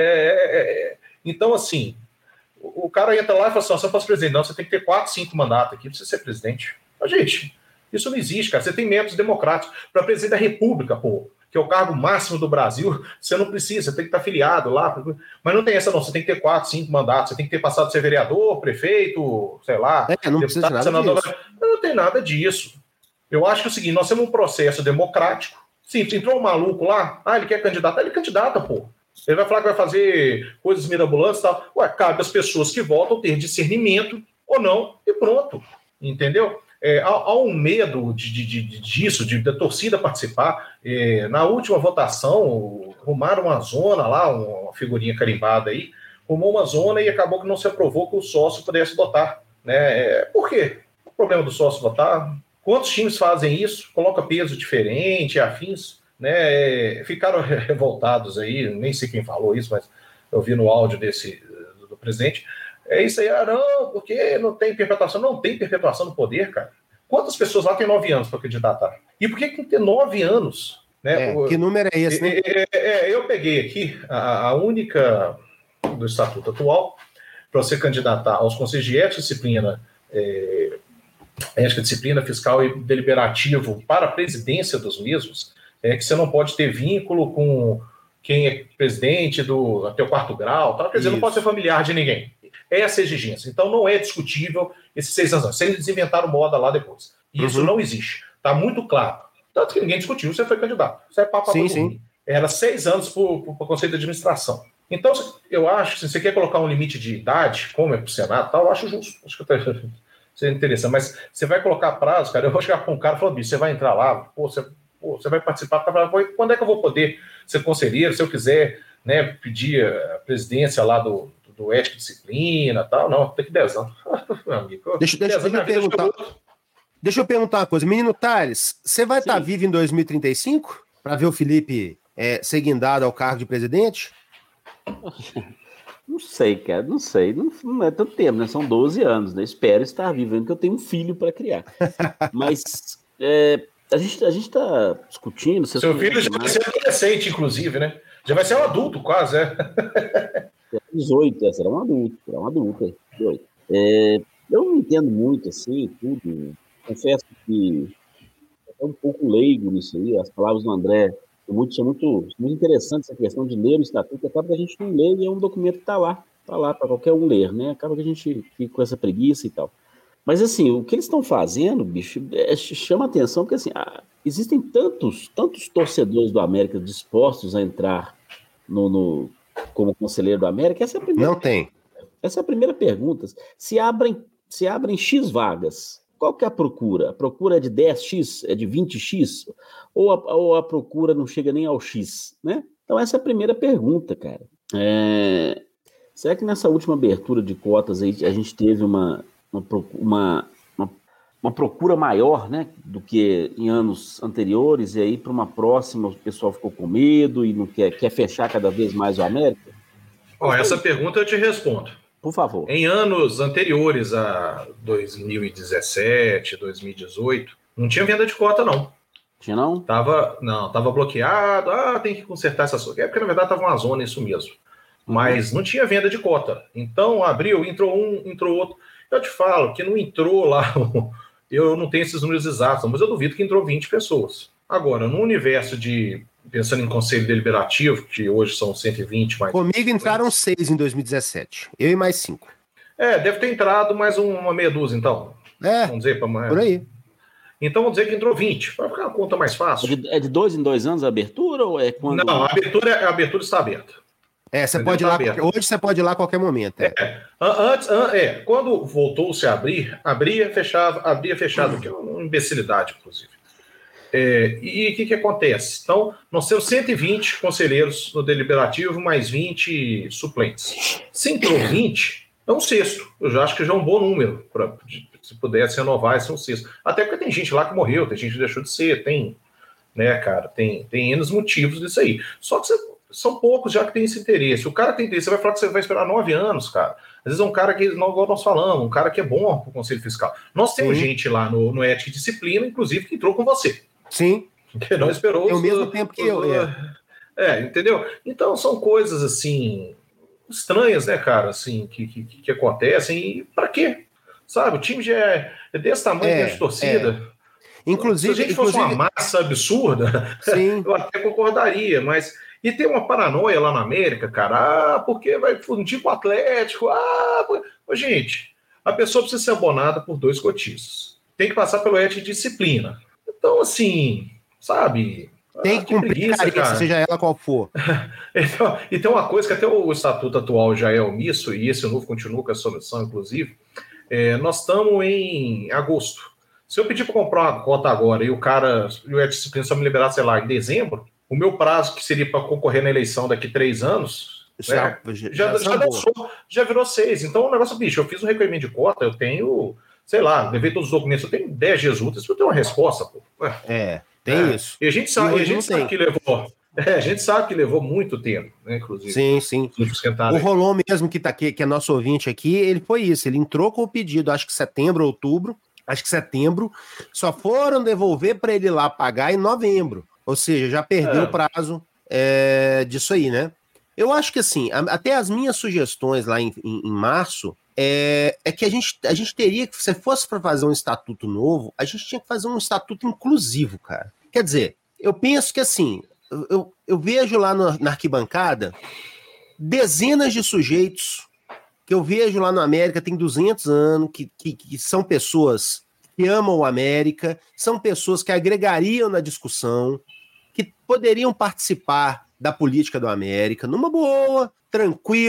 Então, assim, o cara entra lá e fala assim, você não presidente, não, você tem que ter 4, 5 mandatos aqui para você ser presidente. Mas, gente, isso não existe, cara. Você tem métodos democráticos. Para presidente da República, que é o cargo máximo do Brasil, você não precisa, você tem que estar filiado lá. Mas não tem essa, não. Você tem que ter 4, 5 mandatos. Você tem que ter passado a ser vereador, prefeito, sei lá. Não precisa de nada disso. Não tem nada disso. Eu acho que é o seguinte, nós temos um processo democrático. Sim, entrou um maluco lá, ele quer candidatar, ele candidata, Ele vai falar que vai fazer coisas mirabolantes e tal. Cabe às pessoas que votam ter discernimento ou não, e pronto. Entendeu? Há um medo disso, da torcida participar. Na última votação, arrumaram uma zona lá, uma figurinha carimbada aí, arrumou uma zona e acabou que não se aprovou que o sócio pudesse votar. Né? Por quê? O problema do sócio votar... Quantos times fazem isso? Coloca peso diferente, afins, né? Ficaram revoltados aí, nem sei quem falou isso, mas eu vi no áudio do presidente. É isso aí, não, porque não tem perpetuação. Não tem perpetuação no poder, cara. Quantas pessoas lá têm 9 anos para candidatar? E por que tem que ter 9 anos? Né? Que número é esse, né? Eu peguei aqui a única do estatuto atual para você candidatar aos conselhos de ética e disciplina, ética, disciplina fiscal e deliberativo para a presidência dos mesmos, que você não pode ter vínculo com quem é presidente até o 4º grau, tal. Quer dizer, não pode ser familiar de ninguém. Essa é a exigência. Então não é discutível esses 6 anos. Se eles inventaram moda lá depois. Isso não existe. Está muito claro. Tanto que ninguém discutiu, você foi candidato. Você é papo. Sim. Era 6 anos para o Conselho de Administração. Então, eu acho que se você quer colocar um limite de idade, como é para o Senado, tal, eu acho justo. Acho que seria interessante. Mas você vai colocar prazo, cara, eu vou chegar com um cara e falar, bicho, você vai entrar lá, você Pô, você vai participar, quando é que eu vou poder ser conselheiro, se eu quiser, né, pedir a presidência lá do Ética e Disciplina, tal, não, tem que 10 anos. Meu amigo, deixa eu perguntar uma coisa. Menino Tales, você vai estar vivo em 2035 para ver o Felipe ser guindado ao cargo de presidente? Não sei, cara, não sei. Não é tanto tempo, né? São 12 anos, né? Espero estar vivendo, que eu tenho um filho para criar. Mas a gente está discutindo... Seu filho já vai ser adolescente, inclusive, né? Já vai ser um adulto, quase, 18, será um adulto. 18. Eu não entendo muito, assim, tudo. Confesso que é um pouco leigo nisso aí. As palavras do André são muito interessantes, essa questão de ler o estatuto. Acaba que a gente não lê e é um documento que está lá para qualquer um ler, né? Acaba que a gente fica com essa preguiça e tal. Mas, assim, o que eles estão fazendo, bicho, chama atenção, porque, assim, existem tantos torcedores do América dispostos a entrar como conselheiro do América. Essa é a primeira. Não tem. Essa é a primeira pergunta. Se abrem X vagas, qual que é a procura? A procura é de 10X? É de 20X? Ou a procura não chega nem ao X, né? Então, essa é a primeira pergunta, cara. Será que nessa última abertura de cotas aí a gente teve uma procura maior, né, do que em anos anteriores, e aí para uma próxima o pessoal ficou com medo e não quer fechar cada vez mais o América? Essa pergunta eu te respondo. Por favor. Em anos anteriores a 2017, 2018, não tinha venda de cota, não. Tinha não? Tava bloqueado, tem que consertar essas coisas. Porque, na verdade, tava uma zona isso mesmo. Mas não tinha venda de cota. Então, abriu, entrou um, entrou outro. Eu te falo que não entrou lá, eu não tenho esses números exatos, mas eu duvido que entrou 20 pessoas. Agora, no universo pensando em conselho deliberativo, que hoje são 120 mais... Comigo entraram 6 em 2017, eu e mais 5. Deve ter entrado mais uma meia dúzia, então. Vamos dizer, por aí. Então, vamos dizer que entrou 20, para ficar uma conta mais fácil. É de 2 em 2 anos a abertura, ou é quando... Não, a abertura está aberta. Você pode ir lá, hoje você pode ir lá a qualquer momento. Quando voltou-se a abria, fechava, que é uma imbecilidade, inclusive. E o que acontece? Então, nós temos 120 conselheiros no deliberativo, mais 20 suplentes. Se entrou 20, é um sexto. Eu já acho que já é um bom número. Se pudesse renovar, esse é um sexto. Até porque tem gente lá que morreu, tem gente que deixou de ser, tem N motivos disso aí. Só que são poucos já que tem esse interesse. O cara tem interesse, você vai falar que você vai esperar 9 anos, cara. Às vezes é um cara que, igual nós falamos, um cara que é bom pro Conselho Fiscal. Nós temos gente lá no Ética e Disciplina, inclusive, que entrou com você. Sim. Que não esperou. É o mesmo tempo que eu. Entendeu? Então são coisas, assim, estranhas, né, cara, assim, que acontecem. E pra quê? Sabe, o time já é desse tamanho de torcida. Inclusive, se a gente fosse uma massa absurda, sim. Eu até concordaria, mas... E tem uma paranoia lá na América, cara, porque vai fundir com o Atlético, gente, a pessoa precisa ser abonada por 2 cotistas. Tem que passar pelo ética e disciplina. Então, assim, sabe... Tem que cumprir carência, seja ela qual for. Então, e tem uma coisa que até o estatuto atual já é omisso, e esse novo continua com a solução, inclusive. Nós estamos em agosto. Se eu pedir para comprar uma cota agora e o ética e disciplina só me liberar, sei lá, em dezembro, o meu prazo, que seria para concorrer na eleição daqui 3 anos, já virou 6. Então, o negócio, bicho, eu fiz um requerimento de cota, eu tenho, sei lá, levei todos os documentos, eu tenho 10 dias úteis para eu ter uma resposta, pô. Tem isso. E a gente sabe, que levou. A gente sabe que levou muito tempo, né, inclusive. Sim. O Rolon mesmo, que tá aqui, que é nosso ouvinte aqui, ele foi isso. Ele entrou com o pedido, acho que setembro, outubro, só foram devolver para ele lá pagar em novembro. Ou seja, já perdeu o prazo disso aí, né? Eu acho que, assim, até as minhas sugestões lá em março é que a gente teria que, se fosse para fazer um estatuto novo, a gente tinha que fazer um estatuto inclusivo, cara. Quer dizer, eu penso que, assim, eu vejo lá na arquibancada dezenas de sujeitos que eu vejo lá na América, tem 200 anos, que são pessoas que amam o América, são pessoas que agregariam na discussão, que poderiam participar da política do América numa boa, tranquilo,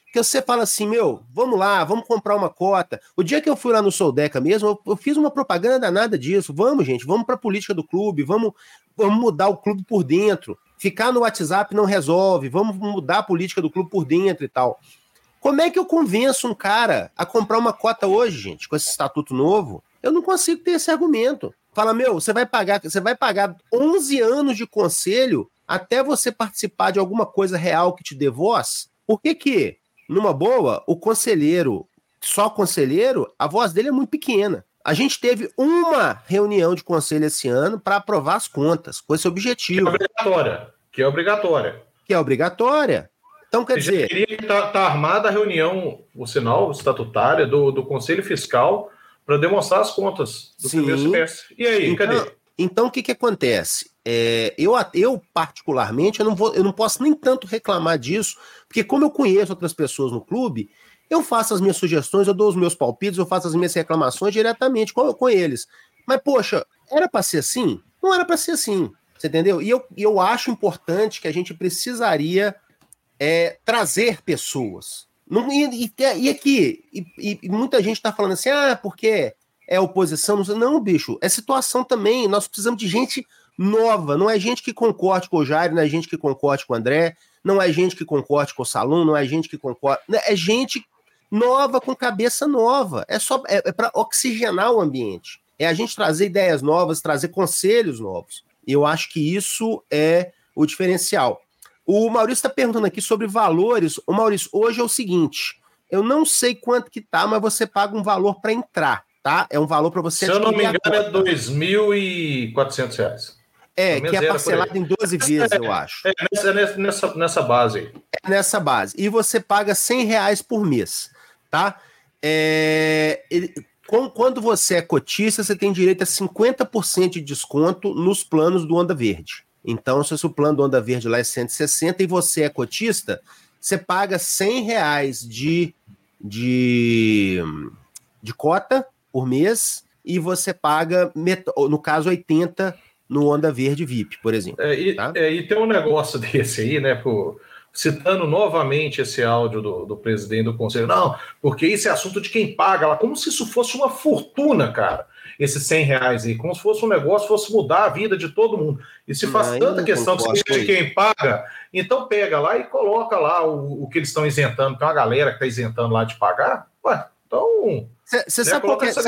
que você fala assim, meu, vamos lá, vamos comprar uma cota. O dia que eu fui lá no Soldeca mesmo, eu fiz uma propaganda danada disso. Vamos, gente, vamos para a política do clube, vamos mudar o clube por dentro. Ficar no WhatsApp não resolve, vamos mudar a política do clube por dentro e tal. Como é que eu convenço um cara a comprar uma cota hoje, gente, com esse estatuto novo? Eu não consigo ter esse argumento. Fala, meu, você vai pagar 11 anos de conselho até você participar de alguma coisa real que te dê voz? Por que, numa boa, o conselheiro, só conselheiro, a voz dele é muito pequena. A gente teve uma reunião de conselho esse ano para aprovar as contas, com esse objetivo. Que é obrigatória. Então, quer dizer... Queria que tá armada a reunião, o sinal estatutária do Conselho Fiscal para demonstrar as contas do primeiro semestre. E aí, cadê? Então, o que acontece? Eu particularmente, eu não posso nem tanto reclamar disso, porque como eu conheço outras pessoas no clube, eu faço as minhas sugestões, eu dou os meus palpites, eu faço as minhas reclamações diretamente com eles. Mas, poxa, era para ser assim? Não era para ser assim, você entendeu? E eu acho importante que a gente precisaria trazer pessoas. E muita gente está falando assim, porque é oposição. Não, bicho, é situação também. Nós precisamos de gente nova. Não é gente que concorde com o Jair, não é gente que concorde com o André, não é gente que concorde com o Salum, não é gente que concorde... É gente nova com cabeça nova. É para oxigenar o ambiente. É a gente trazer ideias novas, trazer conselhos novos. E eu acho que isso é o diferencial. O Maurício está perguntando aqui sobre valores. O Maurício, hoje é o seguinte, eu não sei quanto que tá, mas você paga um valor para entrar, tá? É um valor para você... Se eu não me engano, é R$2.400. Que é parcelado em 12 vezes, eu acho. Nessa base aí. É nessa base. E você paga R$100 por mês, tá? Quando você é cotista, você tem direito a 50% de desconto nos planos do Onda Verde. Então, se o plano do Onda Verde lá é 160 e você é cotista, você paga R$100 de cota por mês e você paga, no caso, 80 no Onda Verde VIP, por exemplo. E tem um negócio desse aí, né, citando novamente esse áudio do presidente do conselho, não, porque isso é assunto de quem paga lá, como se isso fosse uma fortuna, cara, esses R$100 aí, como se fosse um negócio, fosse mudar a vida de todo mundo. E se faz tanta questão de quem paga, então pega lá e coloca lá o que eles estão isentando, tem uma galera que está isentando lá de pagar, então... Você sabe qual que é?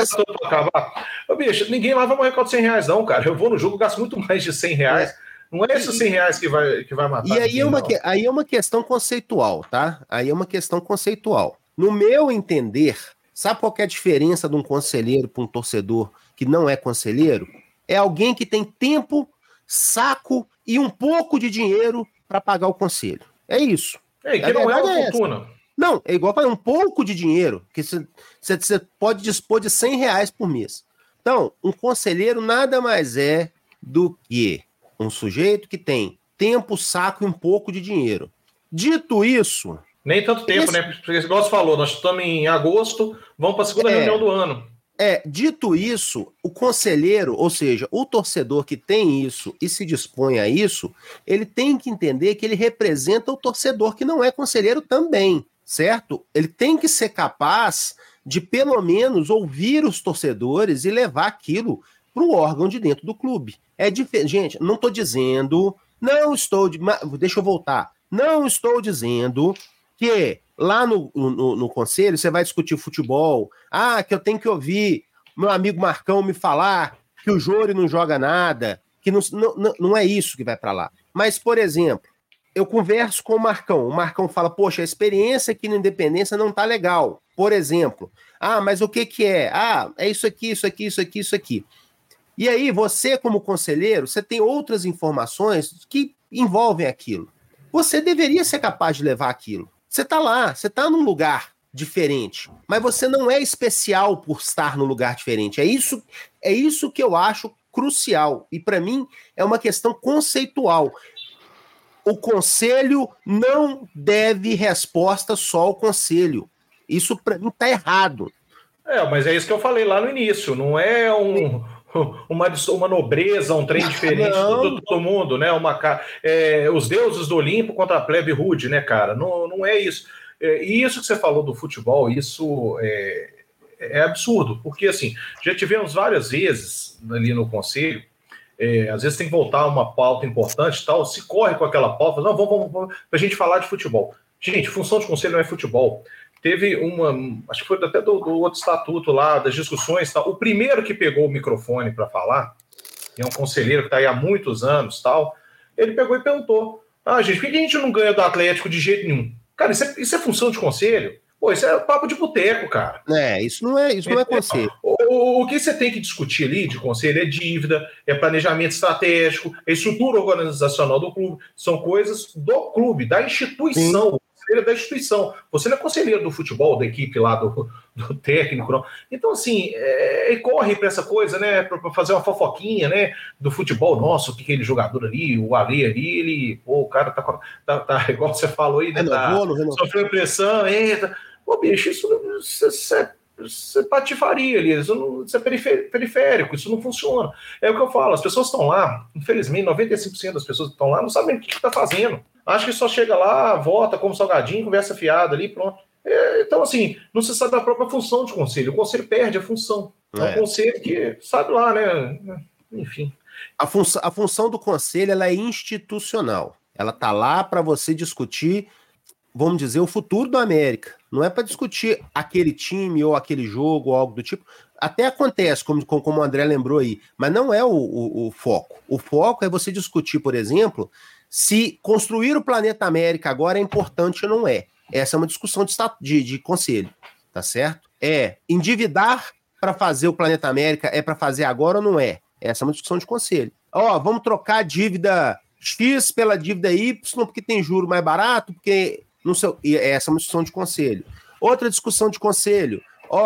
Bicho, ninguém lá vai morrer com R$100 não, cara. Eu vou no jogo, gasto muito mais de R$100. Não é esses R$100 que vai matar. E aí é uma questão conceitual, tá? Aí é uma questão conceitual. No meu entender, sabe qual que é a diferença de um conselheiro para um torcedor que não é conselheiro? É alguém que tem tempo, saco e um pouco de dinheiro para pagar o conselho. É isso. Que não é uma fortuna. Não, é igual para um pouco de dinheiro, que você pode dispor de R$100 por mês. Então, um conselheiro nada mais é do que um sujeito que tem tempo, saco e um pouco de dinheiro. Dito isso... Nem tanto tempo, né? Porque, igual você falou, nós estamos em agosto, vamos para a segunda reunião do ano. Dito isso, o conselheiro, ou seja, o torcedor que tem isso e se dispõe a isso, ele tem que entender que ele representa o torcedor que não é conselheiro também. Certo? Ele tem que ser capaz de, pelo menos, ouvir os torcedores e levar aquilo para o órgão de dentro do clube. É diferente. Gente, não estou dizendo... Deixa eu voltar. Não estou dizendo que lá no conselho você vai discutir futebol. Que eu tenho que ouvir meu amigo Marcão me falar que o Jori não joga nada. Que não é isso que vai para lá. Mas, por exemplo, eu converso com o Marcão fala, poxa, a experiência aqui no Independência não tá legal. Por exemplo, mas o que é? É isso aqui, isso aqui, isso aqui, isso aqui. E aí, você como conselheiro, você tem outras informações que envolvem aquilo. Você deveria ser capaz de levar aquilo. Você tá lá, você tá num lugar diferente, mas você não é especial por estar num lugar diferente. É isso que eu acho crucial. E para mim, é uma questão conceitual. O conselho não deve resposta só ao conselho. Isso para mim tá errado. Mas é isso que eu falei lá no início. Não é uma nobreza, um trem diferente de todo mundo, né? Os deuses do Olimpo contra a plebe rude, né, cara? Não é isso. E isso que você falou do futebol, isso é absurdo, porque assim, já tivemos várias vezes ali no conselho, às vezes tem que voltar uma pauta importante, tal, se corre com aquela pauta, não, vamos para a gente falar de futebol. Gente, função de conselho não é futebol. Teve acho que foi até do outro estatuto lá, das discussões, tal. O primeiro que pegou o microfone para falar, é um conselheiro que está aí há muitos anos, tal, ele pegou e perguntou, gente, por que a gente não ganha do Atlético de jeito nenhum? Cara, isso é função de conselho? Pô, isso é papo de boteco, cara. Isso não é conselho. O que você tem que discutir ali de conselho é dívida, é planejamento estratégico, é estrutura organizacional do clube. São coisas do clube, da instituição. Conselheiro da instituição. Você não é conselheiro do futebol, da equipe lá, do técnico, não. Então, assim, corre para essa coisa, né? Para fazer uma fofoquinha, né? Do futebol, nossa, o que aquele jogador ali, o Ale ali, ele. Pô, o cara tá igual você falou aí, né? Sofreu pressão, Pô, bicho, isso é patifaria ali, isso é periférico, isso não funciona. É o que eu falo, as pessoas estão lá, infelizmente, 95% das pessoas que estão lá não sabem o que está fazendo. Acho que só chega lá, vota como salgadinho, conversa fiada ali, pronto. Então, assim, não se sabe da própria função de conselho. O conselho perde a função. É um conselho que sabe lá, né? Enfim. A função do conselho ela é institucional. Ela está lá para você discutir, vamos dizer, o futuro do América. Não é para discutir aquele time ou aquele jogo ou algo do tipo. Até acontece, como o André lembrou aí, mas não é o foco. O foco é você discutir, por exemplo, se construir o planeta América agora é importante ou não é. Essa é uma discussão de conselho, tá certo? Endividar para fazer o planeta América é para fazer agora ou não é? Essa é uma discussão de conselho. Vamos trocar a dívida X pela dívida Y porque tem juro mais barato, porque não sei, essa é uma discussão de conselho. Outra discussão de conselho,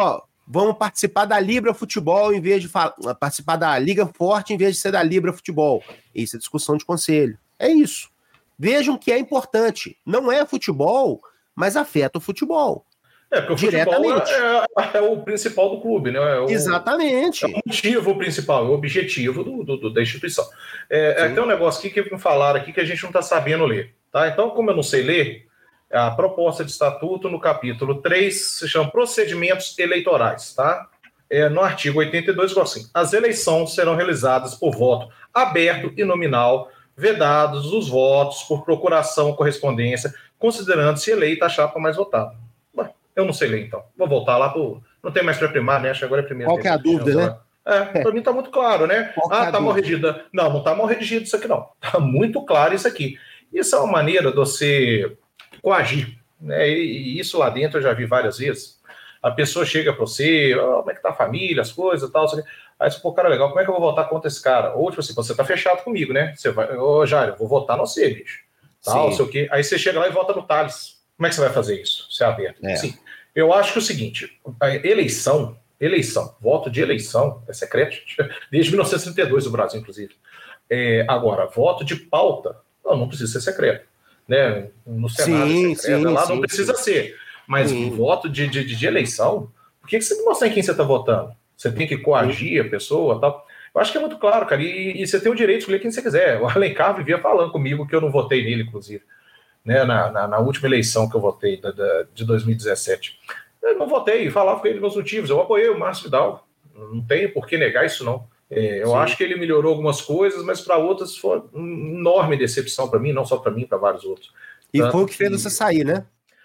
vamos participar da Libra Futebol em vez de participar da Liga Forte em vez de ser da Libra Futebol. Isso é discussão de conselho. É isso. Vejam que é importante. Não é futebol, mas afeta o futebol. Porque o futebol é o principal do clube, né? Exatamente. É o motivo principal, é o objetivo da instituição. Tem um negócio aqui que me falaram aqui que a gente não está sabendo ler. Tá? Então, como eu não sei ler, a proposta de estatuto no capítulo 3 se chama Procedimentos Eleitorais. Tá? No artigo 82, igual assim, as eleições serão realizadas por voto aberto e nominal, vedados os votos por procuração ou correspondência, considerando-se eleita a chapa mais votada. Eu não sei ler, então. Vou voltar lá pro... Não tem mais pré-primário, né? Acho que agora é primeiro. Qual que é a dúvida, né? Para mim tá muito claro, né? Tá mal redigido. Não tá mal redigido isso aqui, não. Tá muito claro isso aqui. Isso é uma maneira de você coagir, né? E isso lá dentro eu já vi várias vezes. A pessoa chega para você, como é que tá a família, as coisas e tal. Aí você, cara, legal, como é que eu vou votar contra esse cara? Ou, tipo assim, você tá fechado comigo, né? Você vai, Jair, eu vou votar no você, bicho. Tal, sei o quê. Aí você chega lá e vota no Thales. Como é que você vai fazer isso? Você é aberto. Sim. Eu acho que é o seguinte, a eleição, voto de eleição é secreto, desde 1932 no Brasil, inclusive. Agora, voto de pauta, não precisa ser secreto. Né? No Senado é secreto, lá não precisa ser. Mas voto de eleição, por que você não mostra em quem você está votando? Você tem que coagir a pessoa e tal. Eu acho que é muito claro, cara, e você tem o direito de escolher quem você quiser. O Alencar vivia falando comigo que eu não votei nele, inclusive. Né, na última eleição que eu votei, de 2017. Eu não votei, falava com ele meus motivos. Eu apoiei o Márcio Vidal. Não tenho por que negar isso, não. Eu acho que ele melhorou algumas coisas, mas para outras foi uma enorme decepção para mim, não só para mim, para vários outros. E foi o que fez você sair, né?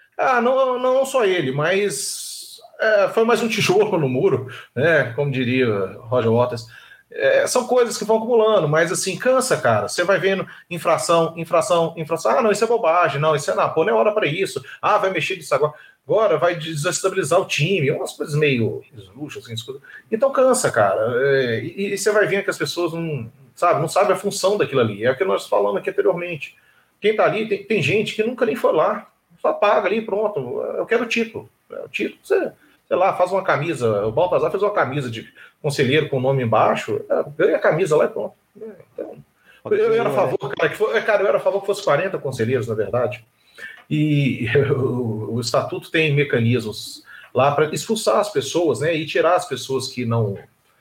Não só ele, mas foi mais um tijolo no muro, né? Como diria Roger Waters. São coisas que vão acumulando, mas assim, cansa, cara. Você vai vendo infração. Não, isso é bobagem. Não, isso não é hora para isso. Vai mexer nisso agora vai desestabilizar o time. Umas coisas meio esluxas, assim. Então cansa, cara. E você vai vendo que as pessoas não sabem a função daquilo ali. É o que nós falamos aqui anteriormente. Quem tá ali, tem gente que nunca nem foi lá. Só paga ali, pronto. Eu quero o título. O título, sei lá, faz uma camisa. O Baltazar fez uma camisa de conselheiro com o nome embaixo, ganha a camisa lá e pronto. Então, eu era a favor, eu era a favor que fosse 40 conselheiros, na verdade. E o estatuto tem mecanismos lá para expulsar as pessoas, né? E tirar as pessoas que não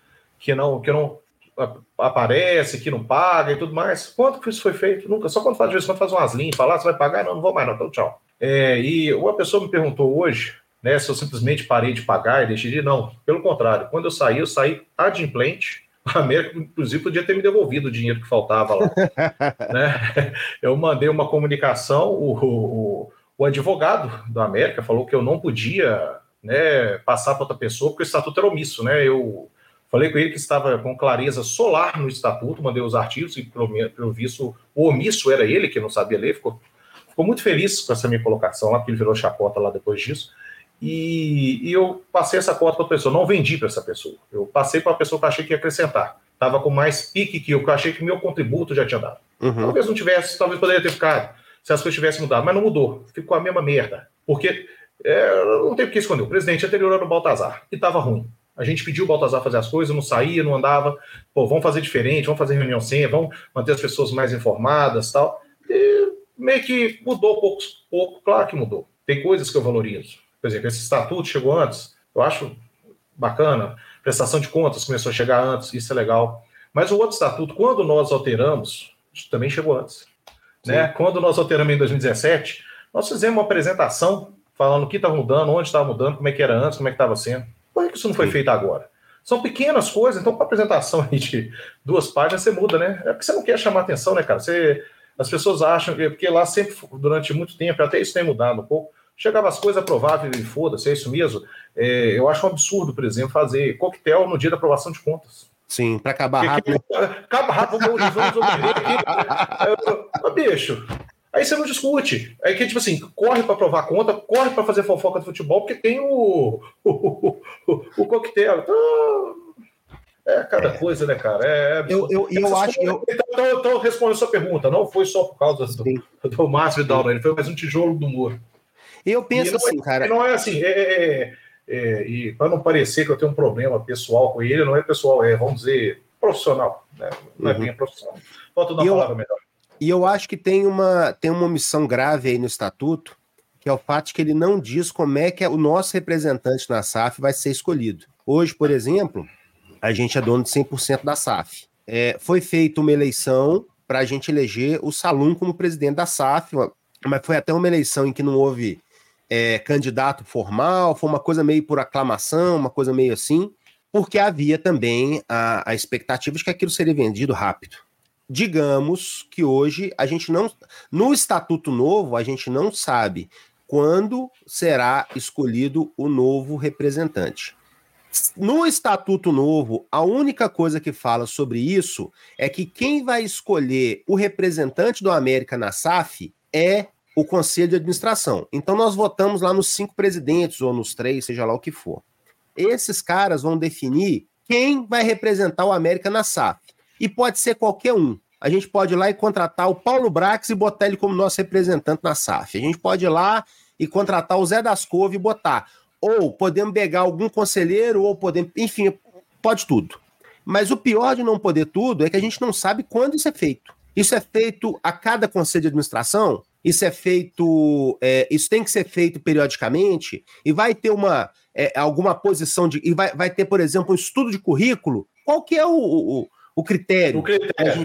aparecem, que não pagam e tudo mais. Quanto que isso foi feito? Nunca. Só quando faz umas linhas, falar, você vai pagar? Não vou mais, não. Então, tchau. E uma pessoa me perguntou hoje, né, se eu simplesmente parei de pagar e deixei de ir. Não, pelo contrário. Quando eu saí adimplente. A América, inclusive, podia ter me devolvido o dinheiro que faltava lá. Né? Eu mandei uma comunicação, o advogado da América falou que eu não podia, né, passar para outra pessoa, porque o estatuto era omisso. Né? Eu falei com ele que estava com clareza solar no estatuto, mandei os artigos, e pelo visto o omisso era ele, que não sabia ler, ficou muito feliz com essa minha colocação lá, porque ele virou chacota lá depois disso. E eu passei essa cota para a pessoa, não vendi para essa pessoa. Eu passei para a pessoa que eu achei que ia acrescentar. Estava com mais pique que eu achei que meu contributo já tinha dado. Talvez não tivesse, talvez poderia ter ficado, se as coisas tivessem mudado, mas não mudou. Ficou a mesma merda. Porque não tem por que esconder. O presidente anterior era o Baltazar e estava ruim. A gente pediu o Baltazar fazer as coisas, não saía, não andava. Pô, vamos fazer diferente, vamos fazer reunião sem, vamos manter as pessoas mais informadas e tal. E meio que mudou pouco, claro que mudou. Tem coisas que eu valorizo. Por exemplo, esse estatuto chegou antes, eu acho bacana. Prestação de contas começou a chegar antes, isso é legal. Mas o outro estatuto, quando nós alteramos, também chegou antes. Né? Quando nós alteramos em 2017, nós fizemos uma apresentação falando o que estava mudando, onde estava mudando, como é que era antes, como é que estava sendo. Por que isso não foi feito agora? São pequenas coisas, então com a apresentação aí de 2 páginas você muda, né? É porque você não quer chamar atenção, né, cara? As pessoas acham que, porque lá sempre, durante muito tempo, até isso tem mudado um pouco, chegava as coisas aprováveis e foda-se, é isso mesmo. Eu acho um absurdo, por exemplo, fazer coquetel no dia da aprovação de contas. Sim, para acabar rápido. Acaba rápido, vamos obter aqui. Bicho, aí você não discute. Aí que, tipo assim, corre para aprovar a conta, corre para fazer fofoca de futebol, porque tem o coquetel. Então, cada coisa, né, cara? Eu acho que Então, respondendo a sua pergunta, não foi só por causa do Márcio Vidal, ele foi mais um tijolo do muro. Eu penso assim, cara. Não é assim, e para não parecer que eu tenho um problema pessoal com ele, não é pessoal, vamos dizer, profissional, né? Não é bem profissional. Falta uma palavra melhor. E eu acho que tem uma omissão grave aí no estatuto, que é o fato de que ele não diz como é que o nosso representante na SAF vai ser escolhido. Hoje, por exemplo, a gente é dono de 100% da SAF. Foi feita uma eleição para a gente eleger o Salum como presidente da SAF, mas foi até uma eleição em que não houve candidato formal, foi uma coisa meio por aclamação, uma coisa meio assim, porque havia também a expectativa de que aquilo seria vendido rápido. Digamos que hoje a gente não... No Estatuto Novo, a gente não sabe quando será escolhido o novo representante. No Estatuto Novo, a única coisa que fala sobre isso é que quem vai escolher o representante do América na SAF é o Conselho de Administração. Então nós votamos lá nos 5 presidentes, ou nos 3, seja lá o que for. Esses caras vão definir quem vai representar o América na SAF. E pode ser qualquer um. A gente pode ir lá e contratar o Paulo Brax e botar ele como nosso representante na SAF. A gente pode ir lá e contratar o Zé das Couve e botar. Ou podemos pegar algum conselheiro, ou podemos... Enfim, pode tudo. Mas o pior de não poder tudo é que a gente não sabe quando isso é feito. Isso é feito a cada conselho de administração? Isso é feito... isso tem que ser feito periodicamente? E vai ter alguma posição de... E vai ter, por exemplo, um estudo de currículo? Qual que é o critério? O critério.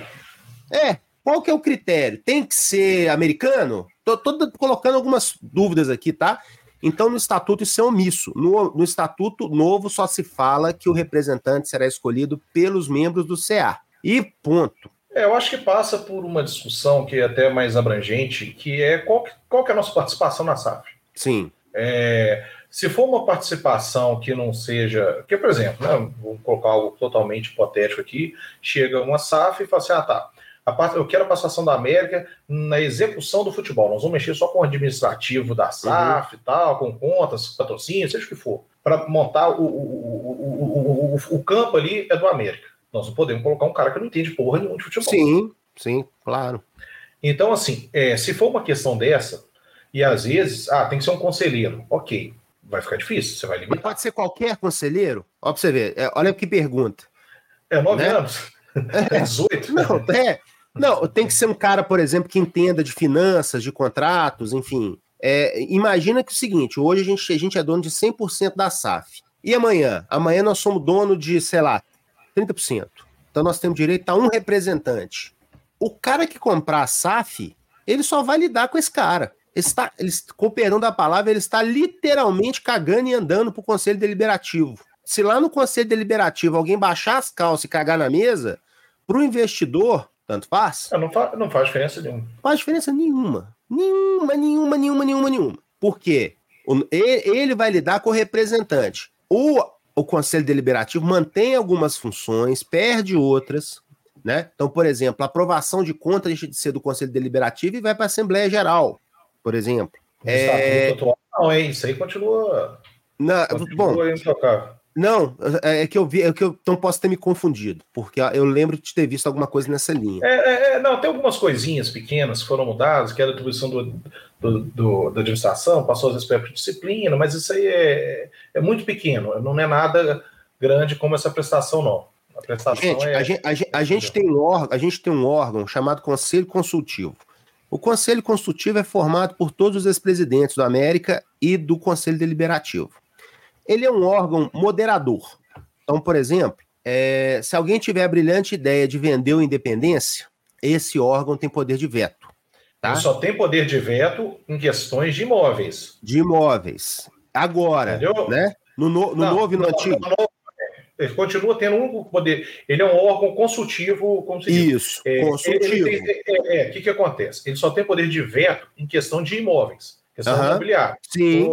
Qual que é o critério? Tem que ser americano? Tô colocando algumas dúvidas aqui, tá? Então, no Estatuto, isso é omisso. No Estatuto Novo, só se fala que o representante será escolhido pelos membros do CA. E ponto. Eu acho que passa por uma discussão que é até mais abrangente, que é qual que é a nossa participação na SAF. Sim. Se for uma participação que não seja... Que, por exemplo, né, vamos colocar algo totalmente hipotético aqui, chega uma SAF e fala assim, eu quero a participação da América na execução do futebol. Nós vamos mexer só com o administrativo da SAF e tal, com contas, patrocínio, seja o que for. Para montar o campo ali é do América. Nós não podemos colocar um cara que não entende porra nenhuma de futebol. Sim, claro. Então, assim, se for uma questão dessa, e às vezes, tem que ser um conselheiro. Ok, vai ficar difícil, você vai limitar. Pode ser qualquer conselheiro? Ó, pra você ver, olha que pergunta. 9 anos? 18? Não, tem que ser um cara, por exemplo, que entenda de finanças, de contratos, enfim. Imagina que é o seguinte, hoje a gente é dono de 100% da SAF. E amanhã? Amanhã nós somos dono de, sei lá, 30%. Então nós temos direito a um representante. O cara que comprar a SAF, ele só vai lidar com esse cara. com o perdão da palavra, ele está literalmente cagando e andando pro Conselho Deliberativo. Se lá no Conselho Deliberativo alguém baixar as calças e cagar na mesa, pro investidor, tanto faz. Não faz diferença nenhuma. Não faz diferença nenhuma. Nenhuma. Por quê? Ele vai lidar com o representante. O Conselho Deliberativo mantém algumas funções, perde outras, né? Então, por exemplo, a aprovação de conta deixa de ser do Conselho Deliberativo e vai para a Assembleia Geral, por exemplo. Não, isso aí continua. Continua intocável. Não, é que eu então posso ter me confundido, porque eu lembro de ter visto alguma coisa nessa linha. Não, tem algumas coisinhas pequenas que foram mudadas, que era a atribuição da administração, passou às vezes para a disciplina, mas isso aí é muito pequeno, não é nada grande como essa prestação, não. A prestação a gente tem um órgão chamado Conselho Consultivo. O Conselho Consultivo é formado por todos os ex-presidentes da América e do Conselho Deliberativo. Ele é um órgão moderador. Então, por exemplo, se alguém tiver a brilhante ideia de vender o Independência, esse órgão tem poder de veto. Tá? Ele só tem poder de veto em questões de imóveis. De imóveis. Agora, entendeu? Né? No novo e no antigo. Ele continua tendo um poder. Ele é um órgão consultivo, como se diz. Isso, consultivo. O que acontece? Ele só tem poder de veto em questão de imóveis. Questão imobiliária. Sim.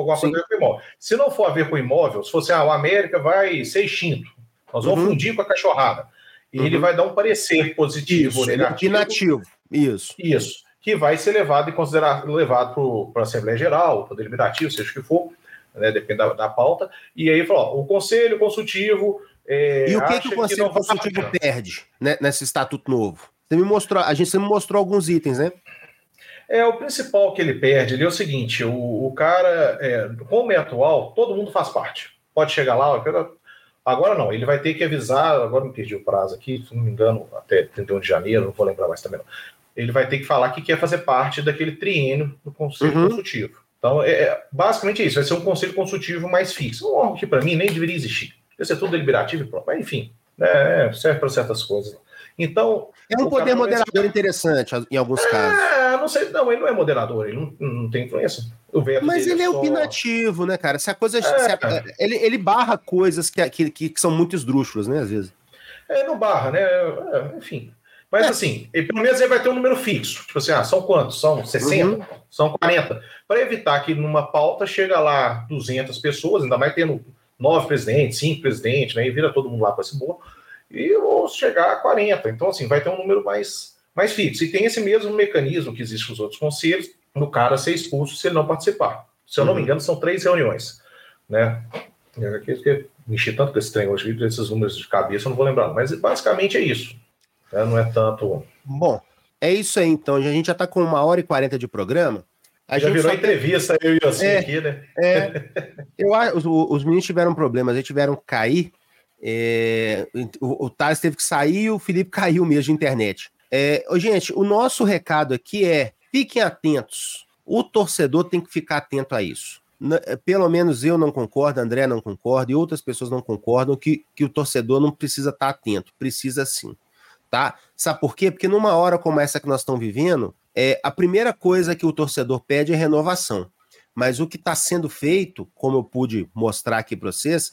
Se não for a ver com imóvel, se fosse o América vai ser extinto. Nós vamos fundir com a cachorrada. E ele vai dar um parecer positivo ou negativo. Inativo. Isso. Que vai ser levado para a Assembleia Geral, o Poder Deliberativo, seja o que for, né, depende da pauta. E aí falou: o Conselho Consultivo. E o que o Conselho Consultivo perde, né, nesse estatuto novo? Você me mostrou alguns itens, né? O principal que ele perde ali é o seguinte: o cara, como é atual, todo mundo faz parte. Pode chegar lá, agora não, ele vai ter que avisar, agora me perdi o prazo aqui, se não me engano, até 31 de janeiro, não vou lembrar mais também não. Ele vai ter que falar que quer fazer parte daquele triênio do Conselho Consultivo. Então, basicamente é isso, vai ser um Conselho Consultivo mais fixo. Um órgão que, para mim, nem deveria existir. Deve ser tudo deliberativo e pronto. Mas, enfim, serve para certas coisas. Então... É um poder moderador interessante, em alguns casos. Não sei, não, ele não é moderador, ele não tem influência. Mas ele é opinativo, né, cara? Se a coisa... ele barra coisas que são muito esdrúxulas, né, às vezes. Não barra, né? Enfim... Mas assim, pelo menos ele vai ter um número fixo. Tipo assim, são quantos? São 60? São 40? Para evitar que numa pauta chega lá 200 pessoas, ainda mais tendo 9 presidentes, 5 presidentes, né? E vira todo mundo lá para esse bolo. E vão chegar a 40. Então, assim, vai ter um número mais fixo. E tem esse mesmo mecanismo que existe nos outros conselhos, no cara ser expulso se ele não participar. Se eu não me engano, são 3 reuniões. Né? Eu mexi tanto com esse trem hoje, esses números de cabeça, eu não vou lembrar. Mas basicamente é isso. Não é tanto... Bom, é isso aí então. A gente já está com 1h40 de programa. Já virou entrevista, eu e assim aqui, né? Os meninos tiveram problemas, eles tiveram que cair. O Thales teve que sair e o Felipe caiu mesmo de internet. Gente, o nosso recado aqui fiquem atentos. O torcedor tem que ficar atento a isso. Pelo menos eu não concordo, André não concorda e outras pessoas não concordam que o torcedor não precisa estar atento. Precisa sim. Tá? Sabe por quê? Porque numa hora como essa que nós estamos vivendo, a primeira coisa que o torcedor pede é renovação. Mas o que está sendo feito, como eu pude mostrar aqui para vocês,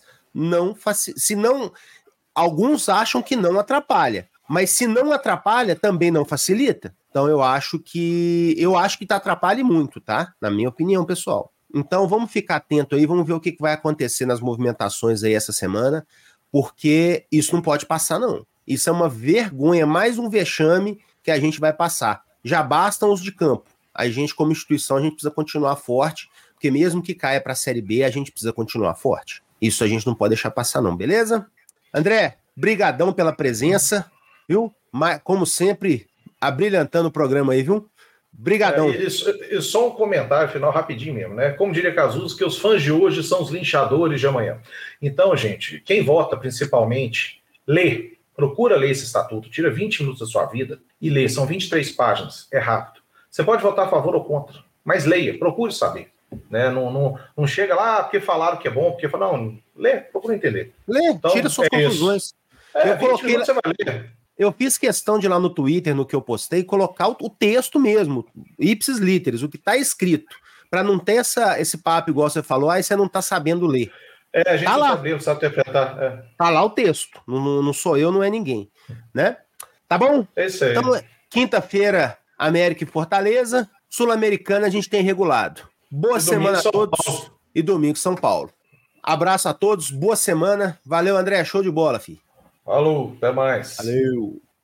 alguns acham que não atrapalha. Mas se não atrapalha, também não facilita. Então eu acho que atrapalha muito, tá? Na minha opinião, pessoal. Então vamos ficar atento aí, vamos ver o que vai acontecer nas movimentações aí essa semana, porque isso não pode passar, não. Isso é uma vergonha, mais um vexame que a gente vai passar. Já bastam os de campo. A gente, como instituição, a gente precisa continuar forte, porque mesmo que caia para a Série B, a gente precisa continuar forte. Isso a gente não pode deixar passar, não, beleza? André, brigadão pela presença, viu? Mas, como sempre, abrilhantando o programa aí, viu? Brigadão. E só um comentário final rapidinho mesmo, né? Como diria Cazuza, que os fãs de hoje são os linchadores de amanhã. Então, gente, quem vota principalmente, lê. Procura ler esse estatuto, tira 20 minutos da sua vida e lê, são 23 páginas, é rápido. Você pode votar a favor ou contra, mas leia, procure saber. Né? Não chega lá porque falaram que é bom, porque não, lê, procura entender. Lê, então, tira suas conclusões. Você vai ler. Eu fiz questão de ir lá no Twitter, no que eu postei, colocar o texto mesmo, ipsis literis, o que está escrito, para não ter esse papo igual você falou, aí você não está sabendo ler. A gente tá não lá. sabe interpretar. Tá lá o texto, não sou eu, não é ninguém, né? Tá bom? É isso aí. Então, quinta-feira, América e Fortaleza, Sul-Americana a gente tem regulado. Boa semana a todos e domingo São Paulo. Abraço a todos, boa semana. Valeu, André, show de bola, filho. Falou, até mais. Valeu.